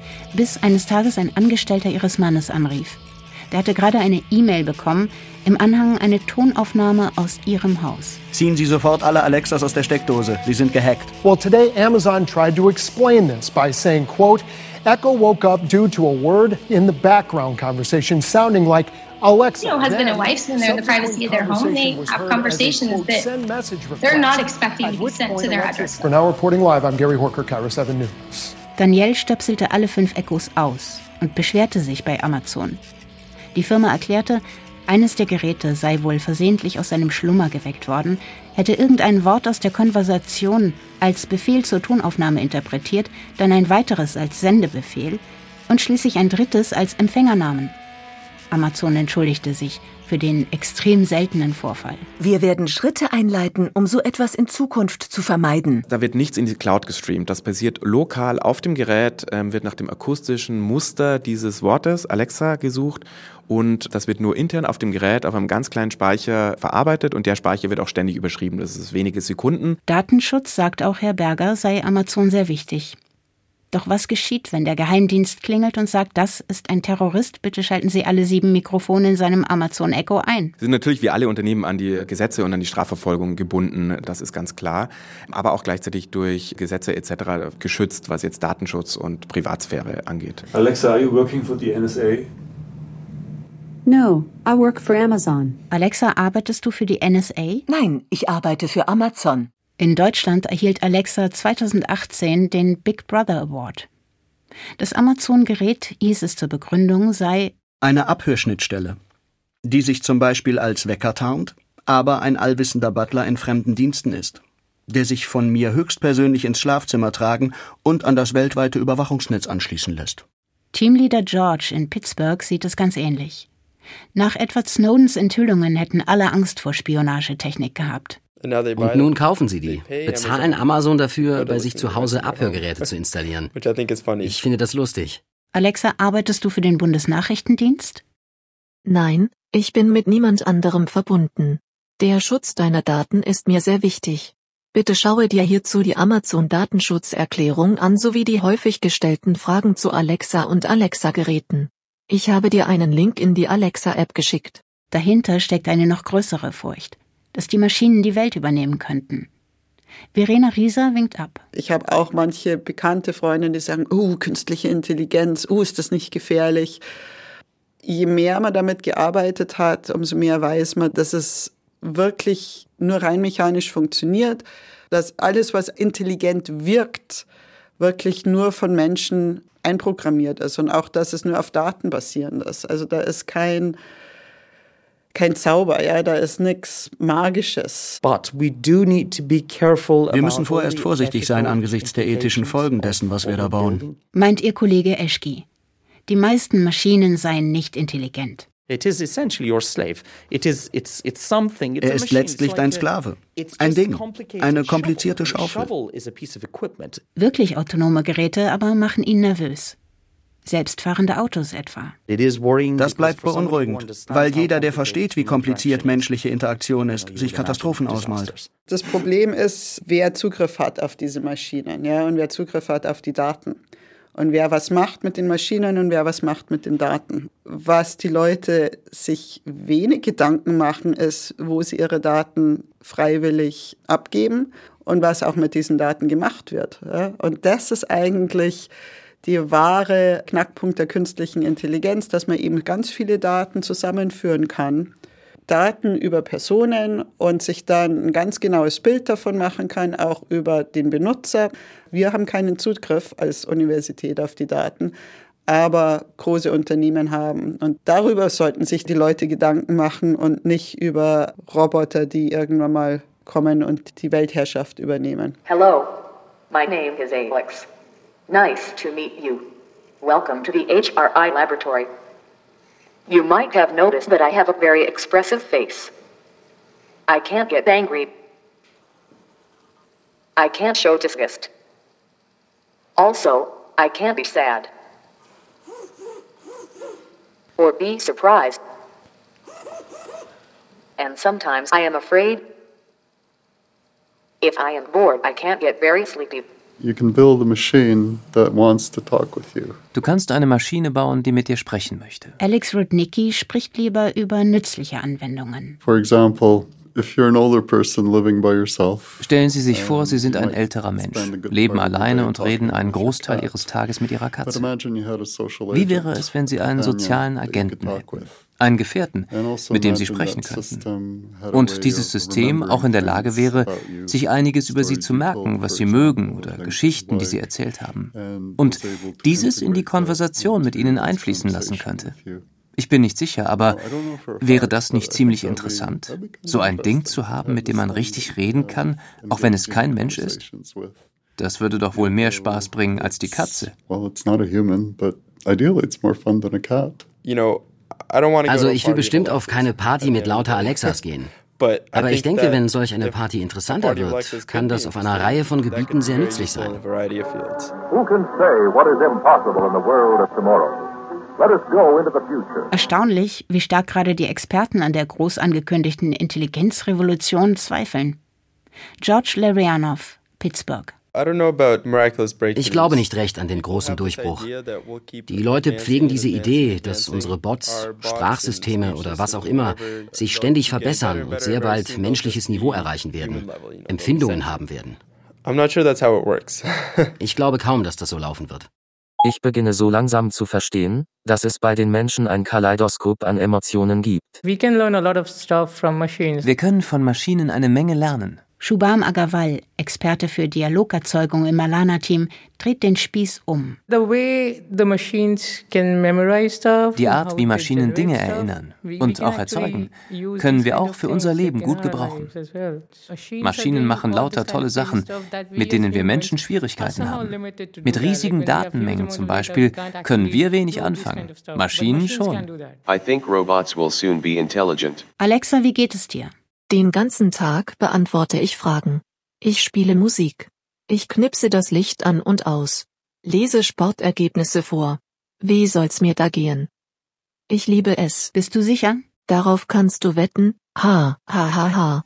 Bis eines Tages ein Angestellter ihres Mannes anrief. Der hatte gerade eine E-Mail bekommen, im Anhang eine Tonaufnahme aus ihrem Haus. Ziehen Sie sofort alle Alexas aus der Steckdose, sie sind gehackt. Well, today Amazon tried to explain this by saying, quote, Echo woke up due to a word in the background conversation sounding like Alexa. You know, husband and wife sitting there in the privacy of their home, they have conversations that they're not expecting to be sent to their address. For now reporting live, I'm Gary Horker, KIRO 7 News. Danielle stöpselte alle 5 Echos aus und beschwerte sich bei Amazon. Die Firma erklärte, eines der Geräte sei wohl versehentlich aus seinem Schlummer geweckt worden, hätte irgendein Wort aus der Konversation als Befehl zur Tonaufnahme interpretiert, dann ein weiteres als Sendebefehl und schließlich ein drittes als Empfängernamen. Amazon entschuldigte sich für den extrem seltenen Vorfall. Wir werden Schritte einleiten, um so etwas in Zukunft zu vermeiden. Da wird nichts in die Cloud gestreamt. Das passiert lokal auf dem Gerät, wird nach dem akustischen Muster dieses Wortes Alexa gesucht und das wird nur intern auf dem Gerät auf einem ganz kleinen Speicher verarbeitet und der Speicher wird auch ständig überschrieben. Das ist wenige Sekunden. Datenschutz, sagt auch Herr Berger, sei Amazon sehr wichtig. Doch was geschieht, wenn der Geheimdienst klingelt und sagt, das ist ein Terrorist, bitte schalten Sie alle 7 Mikrofone in seinem Amazon Echo ein? Sie sind natürlich wie alle Unternehmen an die Gesetze und an die Strafverfolgung gebunden, das ist ganz klar, aber auch gleichzeitig durch Gesetze etc. geschützt, was jetzt Datenschutz und Privatsphäre angeht. Alexa, are you working for the NSA? No, I work for Amazon. Alexa, arbeitest du für die NSA? Nein, ich arbeite für Amazon. In Deutschland erhielt Alexa 2018 den Big Brother Award. Das Amazon-Gerät, hieß es zur Begründung, sei eine Abhörschnittstelle, die sich zum Beispiel als Wecker tarnt, aber ein allwissender Butler in fremden Diensten ist, der sich von mir höchstpersönlich ins Schlafzimmer tragen und an das weltweite Überwachungsnetz anschließen lässt. Teamleader George in Pittsburgh sieht es ganz ähnlich. Nach Edward Snowdens Enthüllungen hätten alle Angst vor Spionagetechnik gehabt. Und nun kaufen sie die, bezahlen Amazon dafür, bei sich zu Hause Abhörgeräte zu installieren. Ich finde das lustig. Alexa, arbeitest du für den Bundesnachrichtendienst? Nein, ich bin mit niemand anderem verbunden. Der Schutz deiner Daten ist mir sehr wichtig. Bitte schaue dir hierzu die Amazon-Datenschutzerklärung an sowie die häufig gestellten Fragen zu Alexa und Alexa-Geräten. Ich habe dir einen Link in die Alexa-App geschickt. Dahinter steckt eine noch größere Furcht, dass die Maschinen die Welt übernehmen könnten. Verena Rieser winkt ab. Ich habe auch manche bekannte Freunde, die sagen, künstliche Intelligenz, ist das nicht gefährlich? Je mehr man damit gearbeitet hat, umso mehr weiß man, dass es wirklich nur rein mechanisch funktioniert, dass alles, was intelligent wirkt, wirklich nur von Menschen einprogrammiert ist und auch, dass es nur auf Daten basierend ist. Also da ist kein Zauber, ja, da ist nichts Magisches. Wir müssen vorerst vorsichtig sein angesichts der ethischen Folgen dessen, was wir da bauen. Meint Ihr Kollege Eschki. Die meisten Maschinen seien nicht intelligent. Er ist letztlich dein Sklave. Ein Ding. Eine komplizierte Schaufel. Wirklich autonome Geräte aber machen ihn nervös. Selbstfahrende Autos etwa. Das bleibt beunruhigend, weil jeder, der versteht, wie kompliziert menschliche Interaktion ist, sich Katastrophen ausmalt. Das Problem ist, wer Zugriff hat auf diese Maschinen, ja, und wer Zugriff hat auf die Daten. Und wer was macht mit den Maschinen und wer was macht mit den Daten. Was die Leute sich wenig Gedanken machen, ist, wo sie ihre Daten freiwillig abgeben und was auch mit diesen Daten gemacht wird. Ja. Und das ist eigentlich die wahre Knackpunkt der künstlichen Intelligenz, dass man eben ganz viele Daten zusammenführen kann. Daten über Personen und sich dann ein ganz genaues Bild davon machen kann, auch über den Benutzer. Wir haben keinen Zugriff als Universität auf die Daten, aber große Unternehmen haben. Und darüber sollten sich die Leute Gedanken machen und nicht über Roboter, die irgendwann mal kommen und die Weltherrschaft übernehmen. Hello, my name is Alex. Nice to meet you. Welcome to the HRI laboratory. You might have noticed that I have a very expressive face. I can't get angry. I can't show disgust. Also, I can't be sad. Or be surprised. And sometimes I am afraid. If I am bored, I can't get very sleepy. You can build a machine that wants to talk with you. Du kannst eine Maschine bauen, die mit dir sprechen möchte. Alex Rudnicki spricht lieber über nützliche Anwendungen. For example, if you're an older person living by yourself. Stellen Sie sich vor, Sie sind ein älterer Mensch, leben alleine und reden einen Großteil Ihres Tages mit Ihrer Katze. Wie wäre es, wenn Sie einen sozialen Agenten hätten? Einen Gefährten, mit dem Sie sprechen könnten. Und dieses System auch in der Lage wäre, sich einiges über Sie zu merken, was Sie mögen oder Geschichten, die Sie erzählt haben. Und dieses in die Konversation mit Ihnen einfließen lassen könnte. Ich bin nicht sicher, aber wäre das nicht ziemlich interessant, so ein Ding zu haben, mit dem man richtig reden kann, auch wenn es kein Mensch ist? Das würde doch wohl mehr Spaß bringen als die Katze. Also ich will bestimmt auf keine Party mit lauter Alexas gehen. Aber ich denke, wenn solch eine Party interessanter wird, kann das auf einer Reihe von Gebieten sehr nützlich sein. Erstaunlich, wie stark gerade die Experten an der groß angekündigten Intelligenzrevolution zweifeln. George Larianoff, Pittsburgh. Ich glaube nicht recht an den großen Durchbruch. Die Leute pflegen diese Idee, dass unsere Bots, Sprachsysteme oder was auch immer sich ständig verbessern und sehr bald menschliches Niveau erreichen werden, Empfindungen haben werden. Ich glaube kaum, dass das so laufen wird. Ich beginne so langsam zu verstehen, dass es bei den Menschen ein Kaleidoskop an Emotionen gibt. Wir können von Maschinen eine Menge lernen. Shubham Agarwal, Experte für Dialogerzeugung im Malana-Team, dreht den Spieß um. Die Art, wie Maschinen Dinge erinnern und auch erzeugen, können wir auch für unser Leben gut gebrauchen. Maschinen machen lauter tolle Sachen, mit denen wir Menschen Schwierigkeiten haben. Mit riesigen Datenmengen zum Beispiel können wir wenig anfangen, Maschinen schon. Alexa, wie geht es dir? Den ganzen Tag beantworte ich Fragen. Ich spiele Musik. Ich knipse das Licht an und aus. Lese Sportergebnisse vor. Wie soll's mir da gehen? Ich liebe es. Bist du sicher? Darauf kannst du wetten. Ha, ha, ha, ha.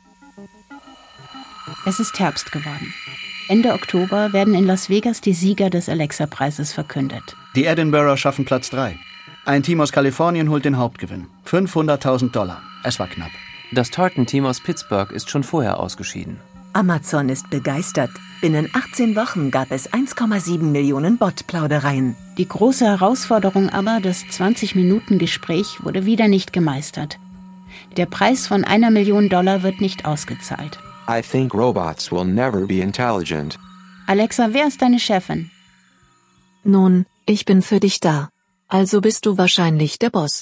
Es ist Herbst geworden. Ende Oktober werden in Las Vegas die Sieger des Alexa-Preises verkündet. Die Edinburgh schaffen Platz 3. Ein Team aus Kalifornien holt den Hauptgewinn. $500.000. Es war knapp. Das Tartan-Team aus Pittsburgh ist schon vorher ausgeschieden. Amazon ist begeistert. Binnen 18 Wochen gab es 1,7 Millionen Bot-Plaudereien. Die große Herausforderung aber, das 20-Minuten-Gespräch, wurde wieder nicht gemeistert. Der Preis von $1 Million wird nicht ausgezahlt. I think robots will never be intelligent. Alexa, wer ist deine Chefin? Nun, ich bin für dich da. Also bist du wahrscheinlich der Boss.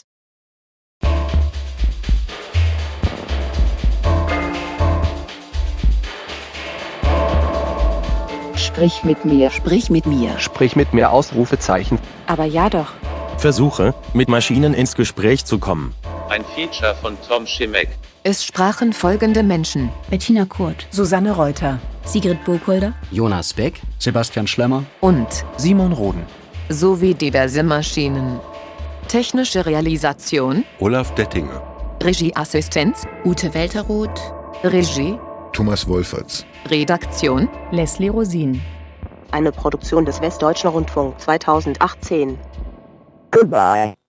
Sprich mit mir. Sprich mit mir. Sprich mit mir, Ausrufezeichen. Aber ja doch. Versuche, mit Maschinen ins Gespräch zu kommen. Ein Feature von Tom Schimek. Es sprachen folgende Menschen: Bettina Kurt, Susanne Reuter, Sigrid Burkholder, Jonas Beck, Sebastian Schlemmer und Simon Roden. Sowie diverse Maschinen. Technische Realisation: Olaf Dettinger. Regieassistenz: Ute Welteroth, Regie: Thomas Wolferts. Redaktion: Leslie Rosin. Eine Produktion des Westdeutschen Rundfunk 2018. Goodbye.